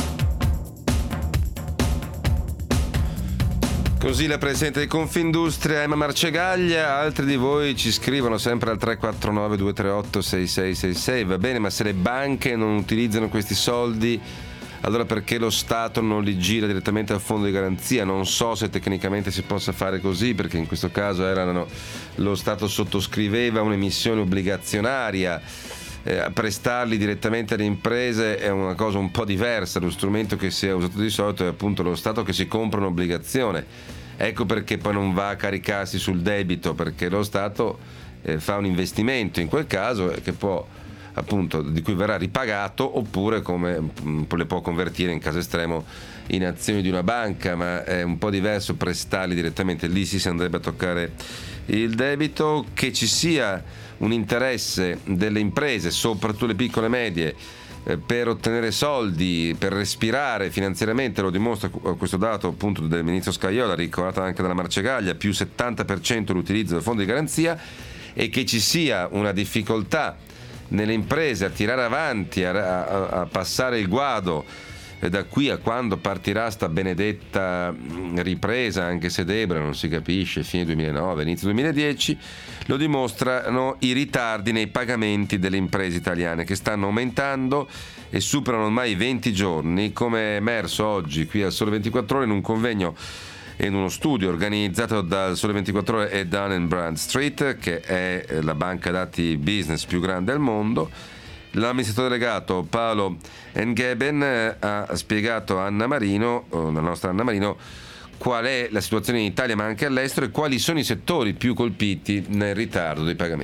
Così la Presidente di Confindustria, Emma Marcegaglia. Altri di voi ci scrivono sempre al tre quattro nove due tre otto sei sei sei sei. Va bene, ma se le banche non utilizzano questi soldi, allora perché lo Stato non li gira direttamente al fondo di garanzia? Non so se tecnicamente si possa fare così, perché in questo caso erano, lo Stato sottoscriveva un'emissione obbligazionaria. Eh, prestarli direttamente alle imprese è una cosa un po' diversa. Lo strumento che si è usato di solito è appunto lo Stato che si compra un'obbligazione. Ecco perché poi non va a caricarsi sul debito, perché lo Stato eh, fa un investimento in quel caso che può appunto di cui verrà ripagato, oppure come mh, le può convertire in caso estremo in azioni di una banca, ma è un po' diverso prestarli direttamente, lì si andrebbe a toccare il debito. Che ci sia un interesse delle imprese, soprattutto le piccole e medie, eh, per ottenere soldi, per respirare finanziariamente, lo dimostra questo dato appunto del Ministro Scajola, ricordato anche dalla Marcegaglia, più settanta per cento l'utilizzo del fondo di garanzia, e che ci sia una difficoltà nelle imprese a tirare avanti, a, a, a passare il guado eh, da qui a quando partirà sta benedetta ripresa, anche se debole, non si capisce, fine duemilanove, inizio duemiladieci, lo dimostrano i ritardi nei pagamenti delle imprese italiane, che stanno aumentando e superano ormai i venti giorni, come è emerso oggi qui al Sole ventiquattro Ore in un convegno e in uno studio organizzato dal Sole ventiquattro Ore e Dun and Bradstreet, che è la banca dati business più grande al mondo. L'amministratore delegato Paolo Engeben ha spiegato a Anna Marino, la nostra Anna Marino, qual è la situazione in Italia ma anche all'estero e quali sono i settori più colpiti nel ritardo dei pagamenti.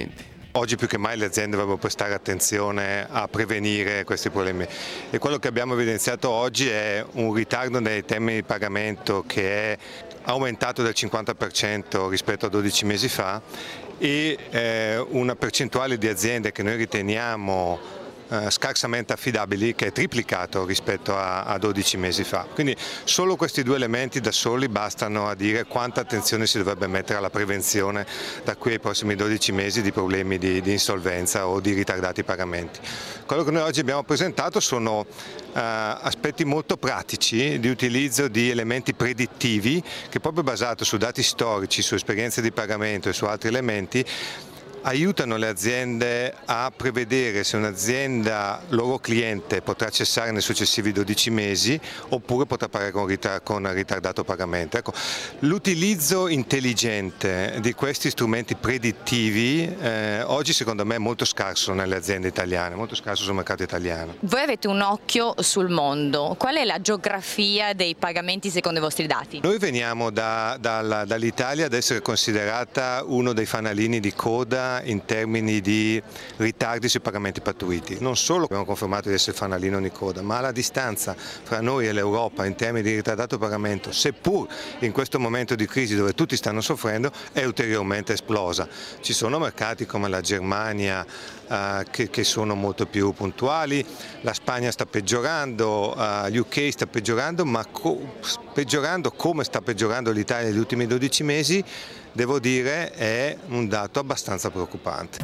Oggi più che mai le aziende dovrebbero prestare attenzione a prevenire questi problemi e quello che abbiamo evidenziato oggi è un ritardo nei termini di pagamento che è aumentato del cinquanta per cento rispetto a dodici mesi fa e eh, una percentuale di aziende che noi riteniamo Uh, scarsamente affidabili che è triplicato rispetto a, a dodici mesi fa. Quindi solo questi due elementi da soli bastano a dire quanta attenzione si dovrebbe mettere alla prevenzione da qui ai prossimi dodici mesi di problemi di, di insolvenza o di ritardati pagamenti. Quello che noi oggi abbiamo presentato sono uh, aspetti molto pratici di utilizzo di elementi predittivi che proprio basato su dati storici, su esperienze di pagamento e su altri elementi aiutano le aziende a prevedere se un'azienda loro cliente potrà cessare nei successivi dodici mesi oppure potrà pagare con, ritar- con ritardato pagamento. Ecco, l'utilizzo intelligente di questi strumenti predittivi eh, oggi secondo me è molto scarso nelle aziende italiane, molto scarso sul mercato italiano. Voi avete un occhio sul mondo, qual è la geografia dei pagamenti secondo i vostri dati? Noi veniamo da, da, dall'Italia ad essere considerata uno dei fanalini di coda in termini di ritardi sui pagamenti pattuiti. Non solo abbiamo confermato di essere fanalino di coda, ma la distanza fra noi e l'Europa in termini di ritardato pagamento, seppur in questo momento di crisi dove tutti stanno soffrendo, è ulteriormente esplosa. Ci sono mercati come la Germania uh, che, che sono molto più puntuali, la Spagna sta peggiorando, uh, l'U K sta peggiorando, ma co- peggiorando come sta peggiorando l'Italia negli ultimi dodici mesi, devo dire è un dato abbastanza preoccupante.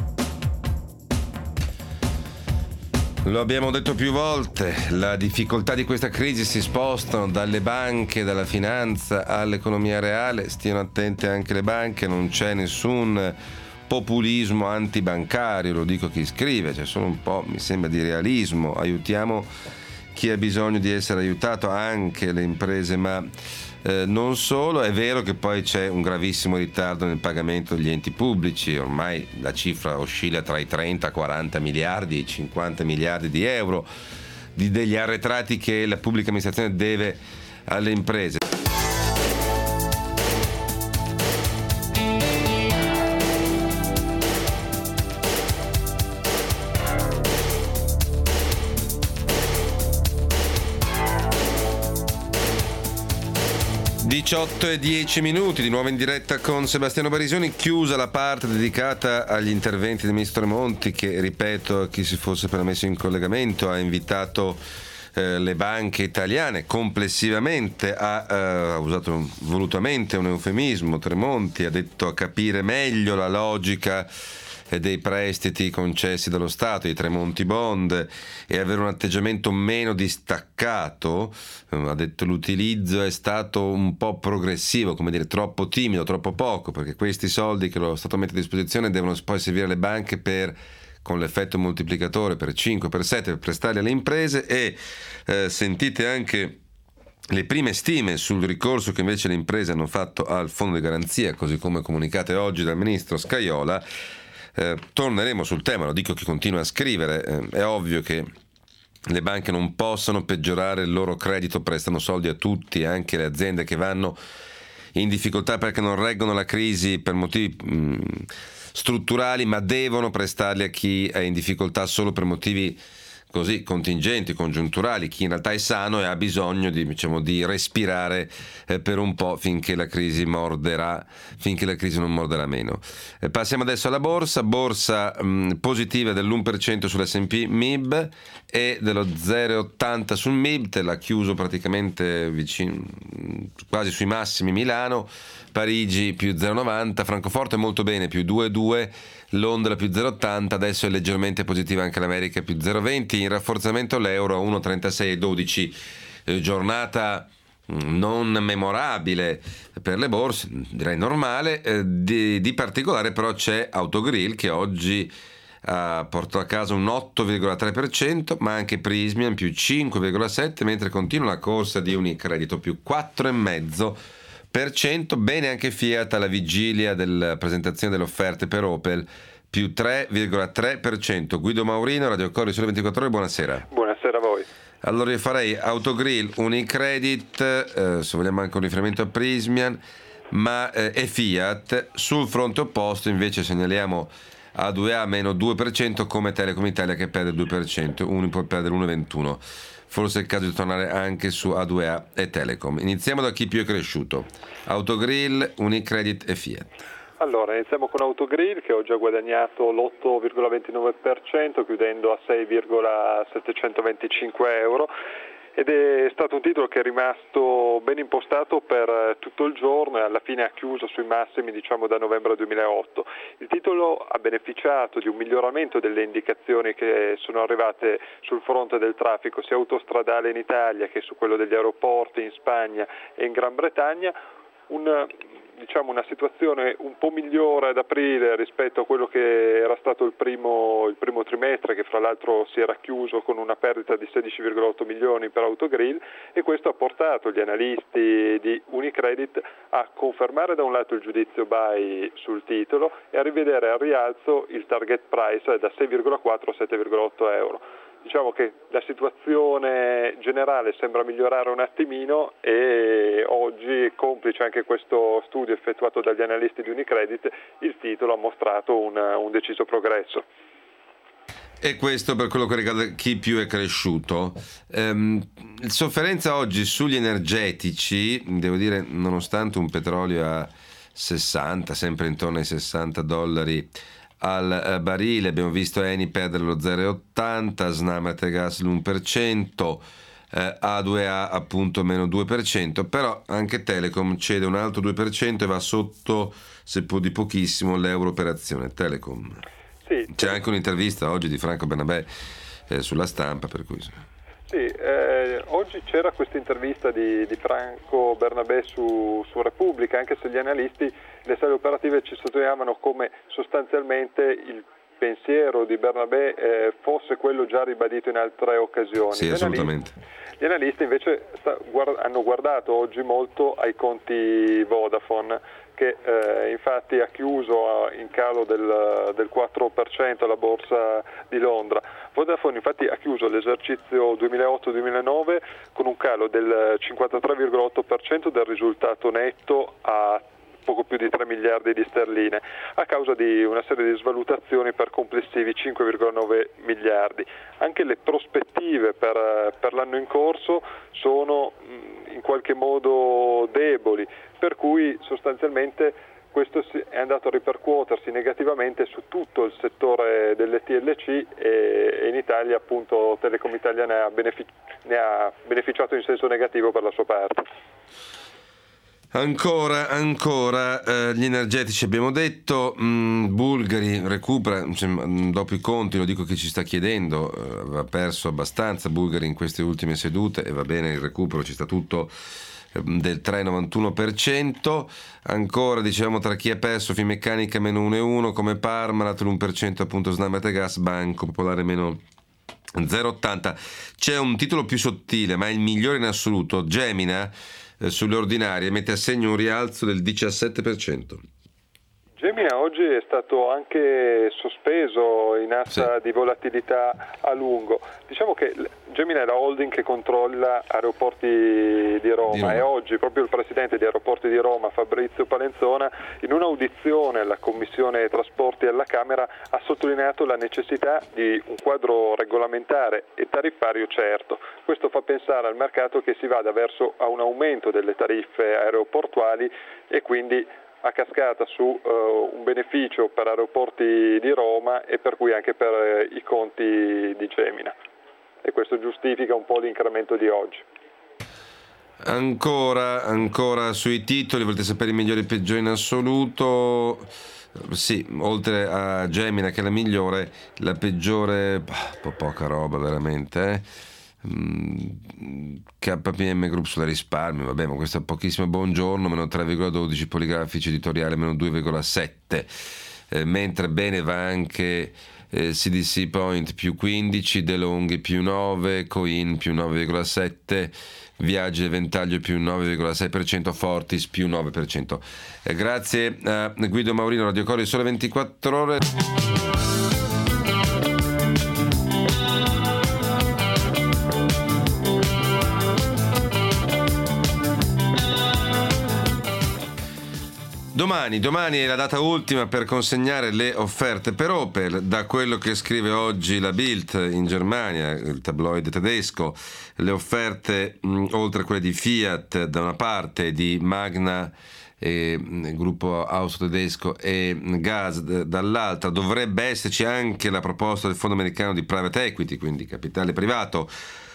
Lo abbiamo detto più volte, la difficoltà di questa crisi si spostano dalle banche, dalla finanza all'economia reale, stiano attente anche le banche, non c'è nessun populismo antibancario, lo dico chi scrive, c'è solo un po', mi sembra, di realismo, aiutiamo chi ha bisogno di essere aiutato, anche le imprese, ma Eh, non solo, è vero che poi c'è un gravissimo ritardo nel pagamento degli enti pubblici, ormai la cifra oscilla tra i trenta, quaranta miliardi e i cinquanta miliardi di euro di, degli arretrati che la pubblica amministrazione deve alle imprese. diciotto e dieci minuti, di nuovo in diretta con Sebastiano Barisoni, chiusa la parte dedicata agli interventi del ministro Tremonti che, ripeto, a chi si fosse permesso in collegamento, ha invitato eh, le banche italiane complessivamente, ha, eh, ha usato volutamente un eufemismo, Tremonti ha detto a capire meglio la logica dei prestiti concessi dallo Stato, i Tremonti Bond, e avere un atteggiamento meno distaccato. Ha detto l'utilizzo è stato un po' progressivo, come dire, troppo timido, troppo poco, perché questi soldi che lo Stato mette a disposizione devono poi servire alle banche per, con l'effetto moltiplicatore per cinque, per sette, per prestarli alle imprese. E eh, sentite anche le prime stime sul ricorso che invece le imprese hanno fatto al fondo di garanzia, così come comunicate oggi dal ministro Scajola. Eh, torneremo sul tema, lo dico chi continua a scrivere, eh, è ovvio che le banche non possono peggiorare il loro credito, prestano soldi a tutti, anche le aziende che vanno in difficoltà perché non reggono la crisi per motivi mh, strutturali, ma devono prestarli a chi è in difficoltà solo per motivi così contingenti, congiunturali, chi in realtà è sano e ha bisogno di, diciamo, di respirare eh, per un po' finché la crisi morderà, finché la crisi non morderà meno. Eh, passiamo adesso alla borsa, borsa mh, positiva dell'uno per cento sull'esse and pi M I B e dello zero virgola ottanta sul M I B T, l'ha chiuso praticamente vicino, quasi sui massimi Milano, Parigi più zero virgola novanta, Francoforte molto bene, più due virgola due, Londra più zero virgola ottanta, adesso è leggermente positiva anche l'America, più zero virgola venti, in rafforzamento l'euro a uno virgola trentasei e dodici, eh, giornata non memorabile per le borse, direi normale, eh, di, di particolare però c'è Autogrill che oggi Uh, portò a casa un otto virgola tre per cento, ma anche Prismian più cinque virgola sette per cento, mentre continua la corsa di Unicredito più quattro virgola cinque per cento. Bene anche Fiat alla vigilia della presentazione delle offerte per Opel, più tre virgola tre per cento. Guido Maurino, Radio Corri Sole ventiquattro Ore, buonasera. Buonasera a voi. Allora io farei Autogrill, Unicredit, eh, se vogliamo anche un riferimento a Prismian, ma, eh, e Fiat. Sul fronte opposto invece segnaliamo A due A meno due per cento, come Telecom Italia che perde il due per cento, Unipol perde l'uno virgola ventuno. Forse è il caso di tornare anche su A due A e Telecom. Iniziamo da chi più è cresciuto: Autogrill, Unicredit e Fiat. Allora, iniziamo con Autogrill che oggi ha guadagnato l'otto virgola ventinove per cento, chiudendo a sei virgola settecentoventicinque euro. Ed è stato un titolo che è rimasto ben impostato per tutto il giorno e alla fine ha chiuso sui massimi, diciamo, da novembre duemilaotto. Il titolo ha beneficiato di un miglioramento delle indicazioni che sono arrivate sul fronte del traffico sia autostradale in Italia che su quello degli aeroporti in Spagna e in Gran Bretagna. Un diciamo una situazione un po' migliore ad aprile rispetto a quello che era stato il primo, il primo trimestre, che fra l'altro si era chiuso con una perdita di sedici virgola otto milioni per Autogrill, e questo ha portato gli analisti di Unicredit a confermare da un lato il giudizio buy sul titolo e a rivedere al rialzo il target price da sei virgola quattro a sette virgola otto euro. Diciamo che la situazione generale sembra migliorare un attimino e oggi, complice anche questo studio effettuato dagli analisti di Unicredit, il titolo ha mostrato un, un deciso progresso. E questo per quello che riguarda chi più è cresciuto. Ehm, sofferenza oggi sugli energetici, devo dire, nonostante un petrolio a sessanta, sempre intorno ai sessanta dollari al barile, abbiamo visto Eni perdere lo zero virgola ottanta, Snam e Gas l'uno per cento, eh, A due A appunto meno due per cento, però anche Telecom cede un altro due per cento e va sotto, seppur di pochissimo, l'euro per azione. Telecom. Sì, c'è anche un'intervista oggi di Franco Bernabé eh, sulla Stampa, per cui... Sì, eh, oggi c'era questa intervista di, di Franco Bernabé su, su Repubblica, anche se gli analisti, le sale operative ci sottolineavano come sostanzialmente il pensiero di Bernabé eh, fosse quello già ribadito in altre occasioni. Sì, gli assolutamente. Analisti, gli analisti invece sta, guard, hanno guardato oggi molto ai conti Vodafone, che eh, infatti ha chiuso in calo del, del quattro per cento alla borsa di Londra. Vodafone infatti ha chiuso l'esercizio duemilaotto duemilanove con un calo del cinquantatré virgola otto per cento del risultato netto a poco più di tre miliardi di sterline, a causa di una serie di svalutazioni per complessivi cinque virgola nove miliardi. Anche le prospettive per, per l'anno in corso sono in qualche modo deboli, per cui sostanzialmente questo è andato a ripercuotersi negativamente su tutto il settore delle T L C e in Italia appunto Telecom Italia ne ha, benefic- ne ha beneficiato in senso negativo per la sua parte. Ancora, ancora, eh, gli energetici abbiamo detto, mh, Bulgari recupera, cioè, dopo i conti, lo dico che ci sta chiedendo, eh, aveva perso abbastanza Bulgari in queste ultime sedute e va bene il recupero, ci sta tutto eh, del tre virgola novantuno per cento. Ancora, diciamo, tra chi ha perso, Finmeccanica meno uno virgola uno come Parmalat, l'uno per cento appunto Snam e Gas, Banco Popolare meno zero virgola ottanta. C'è un titolo più sottile ma il migliore in assoluto, Gemina, sulle ordinarie mette a segno un rialzo del diciassette per cento. Gemina oggi è stato anche sospeso in asta sì. di volatilità a lungo. Diciamo che Gemina è la holding che controlla Aeroporti di Roma, di Roma e oggi proprio il presidente di Aeroporti di Roma, Fabrizio Palenzona, in un'audizione alla Commissione Trasporti alla Camera ha sottolineato la necessità di un quadro regolamentare e tariffario certo. Questo fa pensare al mercato che si vada verso a un aumento delle tariffe aeroportuali e quindi a cascata su uh, un beneficio per Aeroporti di Roma e per cui anche per uh, i conti di Gemina, e questo giustifica un po' l'incremento di oggi. Ancora, ancora sui titoli, volete sapere i migliori e i peggiori in assoluto? Sì, oltre a Gemina che è la migliore, la peggiore, po- poca roba veramente, eh? K P M Group sulla risparmio, vabbè, ma questo è pochissimo. Buongiorno meno tre virgola dodici, Poligrafici Editoriale meno due virgola sette, eh, mentre bene va anche eh, C D C Point più quindici, DeLonghi più nove, Coin più nove virgola sette, Viaggi e Ventaglio più nove virgola sei per cento, Fortis più nove per cento. Eh, grazie a Guido Maurino, Radio Cori Sole ventiquattro Ore. Domani, domani è la data ultima per consegnare le offerte per Opel. Da quello che scrive oggi la Bild in Germania, il tabloid tedesco, le offerte mh, oltre a quelle di Fiat da una parte, di Magna, eh, gruppo auto tedesco, e Gas dall'altra, dovrebbe esserci anche la proposta del fondo americano di private equity, quindi capitale privato,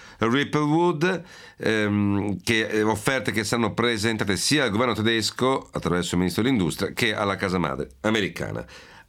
Ripplewood, ehm, che offerte che saranno presentate sia al governo tedesco attraverso il ministro dell'industria che alla casa madre americana.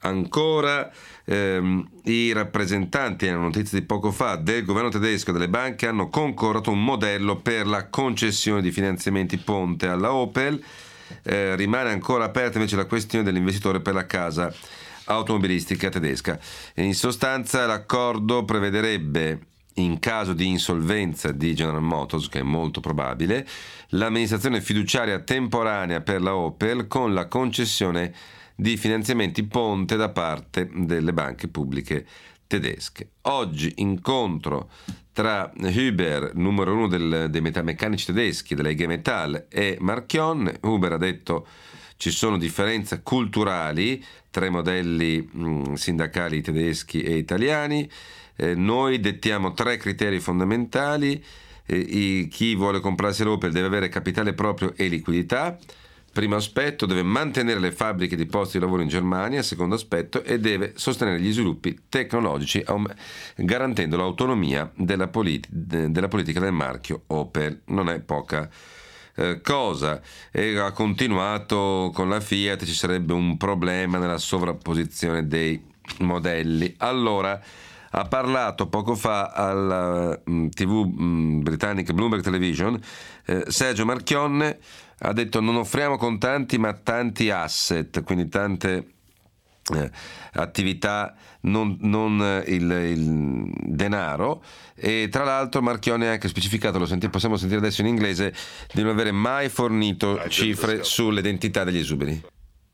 Ancora ehm, i rappresentanti, è una notizia di poco fa, del governo tedesco e delle banche hanno concordato un modello per la concessione di finanziamenti ponte alla Opel. Eh, rimane ancora aperta invece la questione dell'investitore per la casa automobilistica tedesca. In sostanza l'accordo prevederebbe, in caso di insolvenza di General Motors, che è molto probabile, l'amministrazione fiduciaria temporanea per la Opel con la concessione di finanziamenti ponte da parte delle banche pubbliche tedesche. Oggi incontro tra Huber, numero uno del, dei metalmeccanici tedeschi, della I G Metall, e Marchionne. Huber ha detto ci sono differenze culturali tra i modelli mh, sindacali tedeschi e italiani. Eh, noi dettiamo tre criteri fondamentali. Eh, i, chi vuole comprarsi l'Opel deve avere capitale proprio e liquidità. Primo aspetto, deve mantenere le fabbriche di posti di lavoro in Germania. Secondo aspetto, e deve sostenere gli sviluppi tecnologici um, garantendo l'autonomia della, politi- della politica del marchio Opel. Non è poca eh, cosa. E ha continuato con la Fiat, ci sarebbe un problema nella sovrapposizione dei modelli. Allora, ha parlato poco fa alla mh, tivù mh, britannica Bloomberg Television eh, Sergio Marchionne. Ha detto non offriamo contanti ma tanti asset, quindi tante eh, attività, non, non il, il denaro. E tra l'altro Marchionne ha anche specificato, lo senti, possiamo sentire adesso in inglese, di non avere mai fornito cifre sull'identità degli esuberi.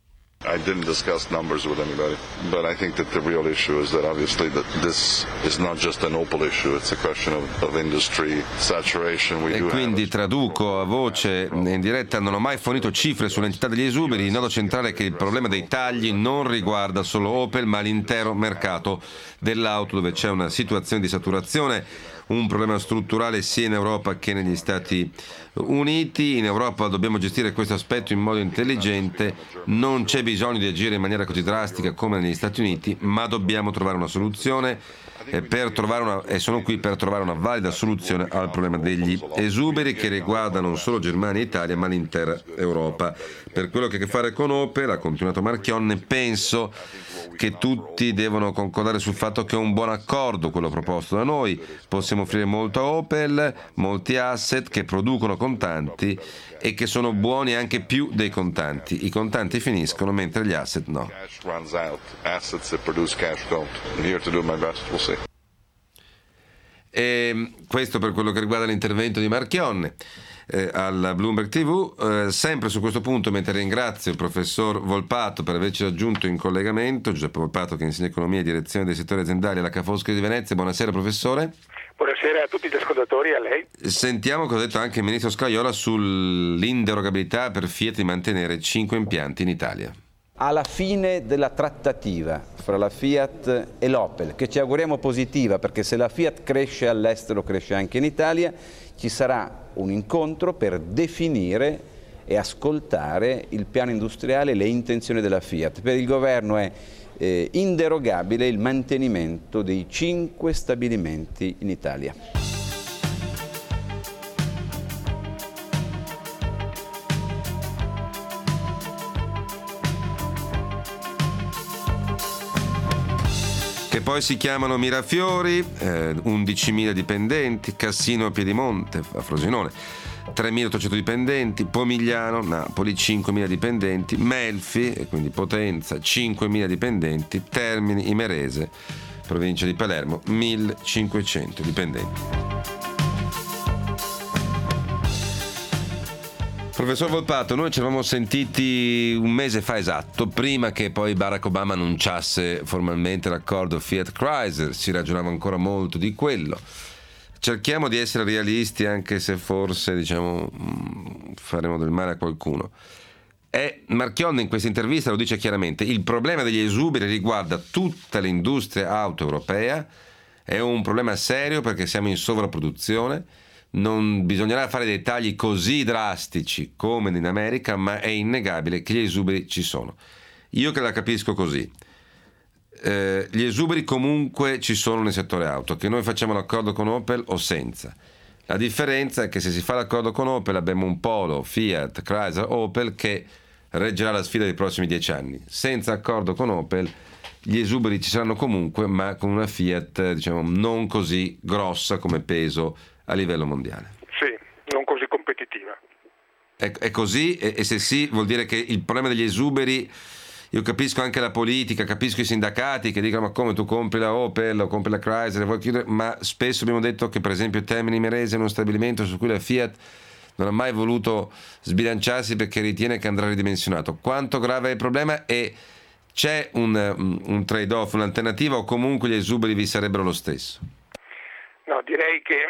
I didn't discuss numbers with anybody, but I think that the real issue is that obviously that this is not just an Opel issue, it's a question of, of industry saturation. We e quindi traduco a voce in diretta, non ho mai fornito cifre sull'entità degli esuberi. Il nodo centrale è che il problema dei tagli non riguarda solo Opel ma l'intero mercato dell'auto, dove c'è una situazione di saturazione, un problema strutturale sia in Europa che negli Stati Uniti. In Europa dobbiamo gestire questo aspetto in modo intelligente, non c'è bisogno di agire in maniera così drastica come negli Stati Uniti, ma dobbiamo trovare una soluzione e, per trovare una, e sono qui per trovare una valida soluzione al problema degli esuberi che riguarda non solo Germania e Italia ma l'intera Europa. Per quello che ha a che fare con Opel, ha continuato Marchionne, penso che tutti devono concordare sul fatto che è un buon accordo quello proposto da noi. Possiamo offrire molto a Opel, molti asset che producono contanti e che sono buoni anche più dei contanti. I contanti finiscono mentre gli asset no. E questo per quello che riguarda l'intervento di Marchionne eh, alla Bloomberg tivù. Eh, sempre su questo punto, mentre ringrazio il professor Volpato per averci raggiunto in collegamento, Giuseppe Volpato, che insegna economia e direzione dei settori aziendali alla Ca' Foscari di Venezia. Buonasera professore. Buonasera a tutti gli ascoltatori e a lei. Sentiamo cosa ha detto anche il ministro Scajola sull'inderogabilità per Fiat di mantenere cinque impianti in Italia. Alla fine della trattativa fra la Fiat e l'Opel, che ci auguriamo positiva, perché se la Fiat cresce all'estero cresce anche in Italia, ci sarà un incontro per definire e ascoltare il piano industriale e le intenzioni della Fiat. Per il governo è eh, inderogabile il mantenimento dei cinque stabilimenti in Italia. Che poi si chiamano Mirafiori, eh, undicimila dipendenti, Cassino a Piedimonte, a Frosinone, tremilaottocento dipendenti, Pomigliano, Napoli, cinquemila dipendenti, Melfi, e quindi Potenza, cinquemila dipendenti, Termini, Imerese, provincia di Palermo, millecinquecento dipendenti. Professor Volpato, noi ci eravamo sentiti un mese fa esatto, prima che poi Barack Obama annunciasse formalmente l'accordo Fiat-Chrysler, si ragionava ancora molto di quello. Cerchiamo di essere realisti, anche se forse diciamo faremo del male a qualcuno. E Marchionne in questa intervista lo dice chiaramente: il problema degli esuberi riguarda tutta l'industria auto europea, è un problema serio perché siamo in sovrapproduzione, non bisognerà fare dei tagli così drastici come in America, ma è innegabile che gli esuberi ci sono. Io che la capisco così, eh, gli esuberi comunque ci sono nel settore auto, che noi facciamo l'accordo con Opel o senza. La differenza è che se si fa l'accordo con Opel abbiamo un polo Fiat, Chrysler, Opel che reggerà la sfida dei prossimi dieci anni. Senza accordo con Opel gli esuberi ci saranno comunque, ma con una Fiat diciamo non così grossa come peso a livello mondiale. Sì, non così competitiva. È, è così e, e se sì vuol dire che il problema degli esuberi, io capisco anche la politica, capisco i sindacati che dicono ma come tu compri la Opel o compri la Chrysler, vuoi chiudere? Ma spesso abbiamo detto che per esempio Termini Imerese è uno stabilimento su cui la Fiat non ha mai voluto sbilanciarsi perché ritiene che andrà ridimensionato. Quanto grave è il problema e c'è un, un trade-off, un'alternativa o comunque gli esuberi vi sarebbero lo stesso? No, direi che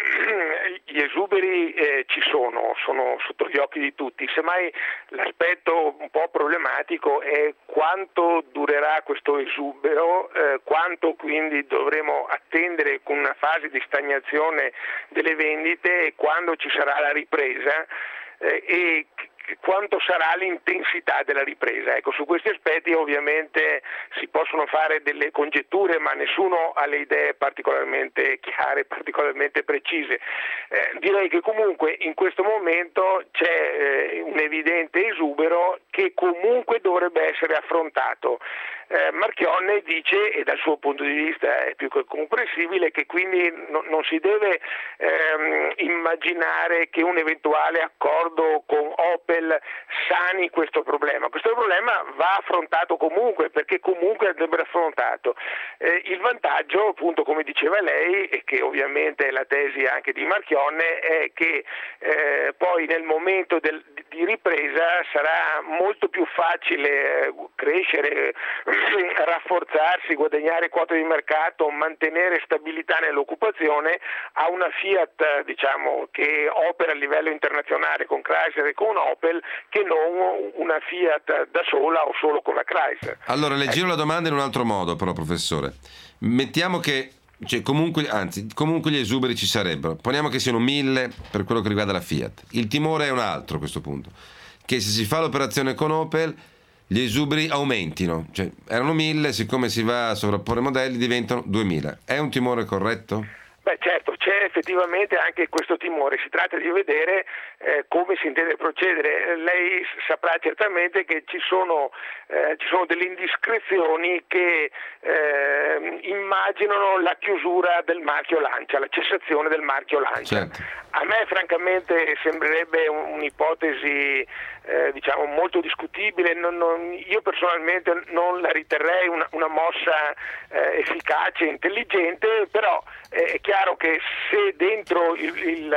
gli esuberi eh, ci sono, sono sotto gli occhi di tutti, semmai l'aspetto un po' problematico è quanto durerà questo esubero, eh, quanto quindi dovremo attendere con una fase di stagnazione delle vendite e quando ci sarà la ripresa eh, e quanto sarà l'intensità della ripresa. Ecco, su questi aspetti ovviamente si possono fare delle congetture, ma nessuno ha le idee particolarmente chiare, particolarmente precise. Eh, direi che comunque in questo momento c'è eh, un evidente esubero che comunque dovrebbe essere affrontato. Eh, Marchionne dice, e dal suo punto di vista è più che comprensibile, che quindi no, non si deve ehm, immaginare che un eventuale accordo con Opel sani questo problema. Questo problema va affrontato comunque, perché comunque andrebbe affrontato. Eh, il vantaggio, appunto, come diceva lei, e che ovviamente è la tesi anche di Marchionne, è che eh, poi nel momento del, di ripresa sarà molto più facile eh, crescere, rafforzarsi, guadagnare quote di mercato, mantenere stabilità nell'occupazione a una Fiat, diciamo, che opera a livello internazionale con Chrysler e con Opel, che non una Fiat da sola o solo con la Chrysler. Allora le giro la domanda in un altro modo però, professore. Mettiamo che cioè, comunque, anzi, comunque gli esuberi ci sarebbero, poniamo che siano mille per quello che riguarda la Fiat. Il timore è un altro a questo punto, che se si fa l'operazione con Opel gli esuberi aumentino, cioè erano mille, siccome si va a sovrapporre modelli diventano duemila. È un timore corretto? Beh, certo, c'è effettivamente anche questo timore, si tratta di vedere eh, come si intende procedere. Lei saprà certamente che ci sono, eh, ci sono delle indiscrezioni che eh, immaginano la chiusura del marchio Lancia, la cessazione del marchio Lancia. Certo. A me francamente sembrerebbe un'ipotesi eh, diciamo molto discutibile, non, non, io personalmente non la riterrei una, una mossa eh, efficace, intelligente, però eh, è chiaro che se dentro il, il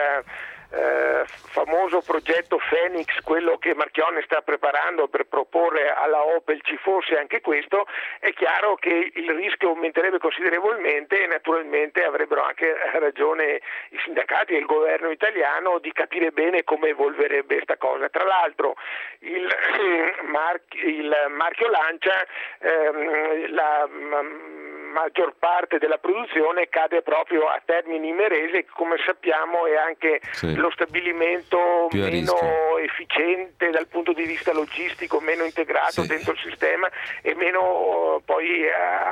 eh, famoso progetto Phoenix, quello che Marchionne sta preparando per proporre alla Opel, ci fosse anche questo, è chiaro che il rischio aumenterebbe considerevolmente e naturalmente avrebbero anche ragione i sindacati e il governo italiano di capire bene come evolverebbe questa cosa. Tra l'altro il, marchio, il marchio Lancia, ehm, la maggior parte della produzione cade proprio a Termini Imerese, che come sappiamo è anche sì. lo stabilimento più meno efficiente dal punto di vista logistico, meno integrato sì. dentro il sistema e meno poi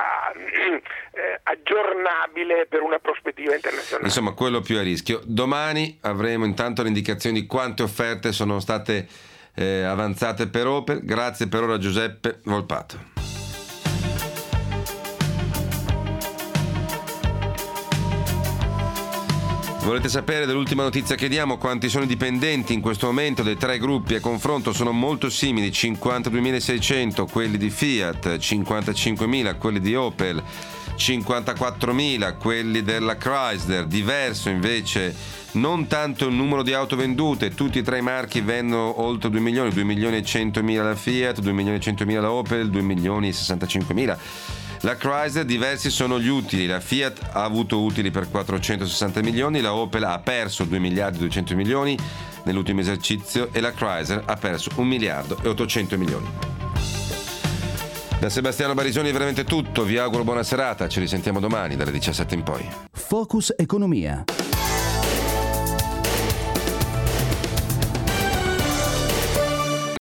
eh, eh, aggiornabile per una prospettiva internazionale. Insomma, quello più a rischio. Domani avremo intanto l'indicazione di quante offerte sono state eh, avanzate per Opel. Grazie per ora Giuseppe Volpato. Volete sapere dell'ultima notizia che diamo? Quanti sono i dipendenti in questo momento dei tre gruppi a confronto? Sono molto simili, cinquantaduemilaseicento quelli di Fiat, cinquantacinquemila quelli di Opel, cinquantaquattromila quelli della Chrysler. Diverso invece non tanto il numero di auto vendute, tutti e tre i marchi vendono oltre due milioni, due milioni e centomila la Fiat, due milioni e centomila la Opel, due milioni e sessantacinquemila La Chrysler, diversi sono gli utili, la Fiat ha avuto utili per quattrocentosessanta milioni, la Opel ha perso due miliardi e duecento milioni nell'ultimo esercizio e la Chrysler ha perso un miliardo e ottocento milioni. Da Sebastiano Barisoni è veramente tutto, vi auguro buona serata, ci risentiamo domani dalle diciassette in poi. Focus Economia.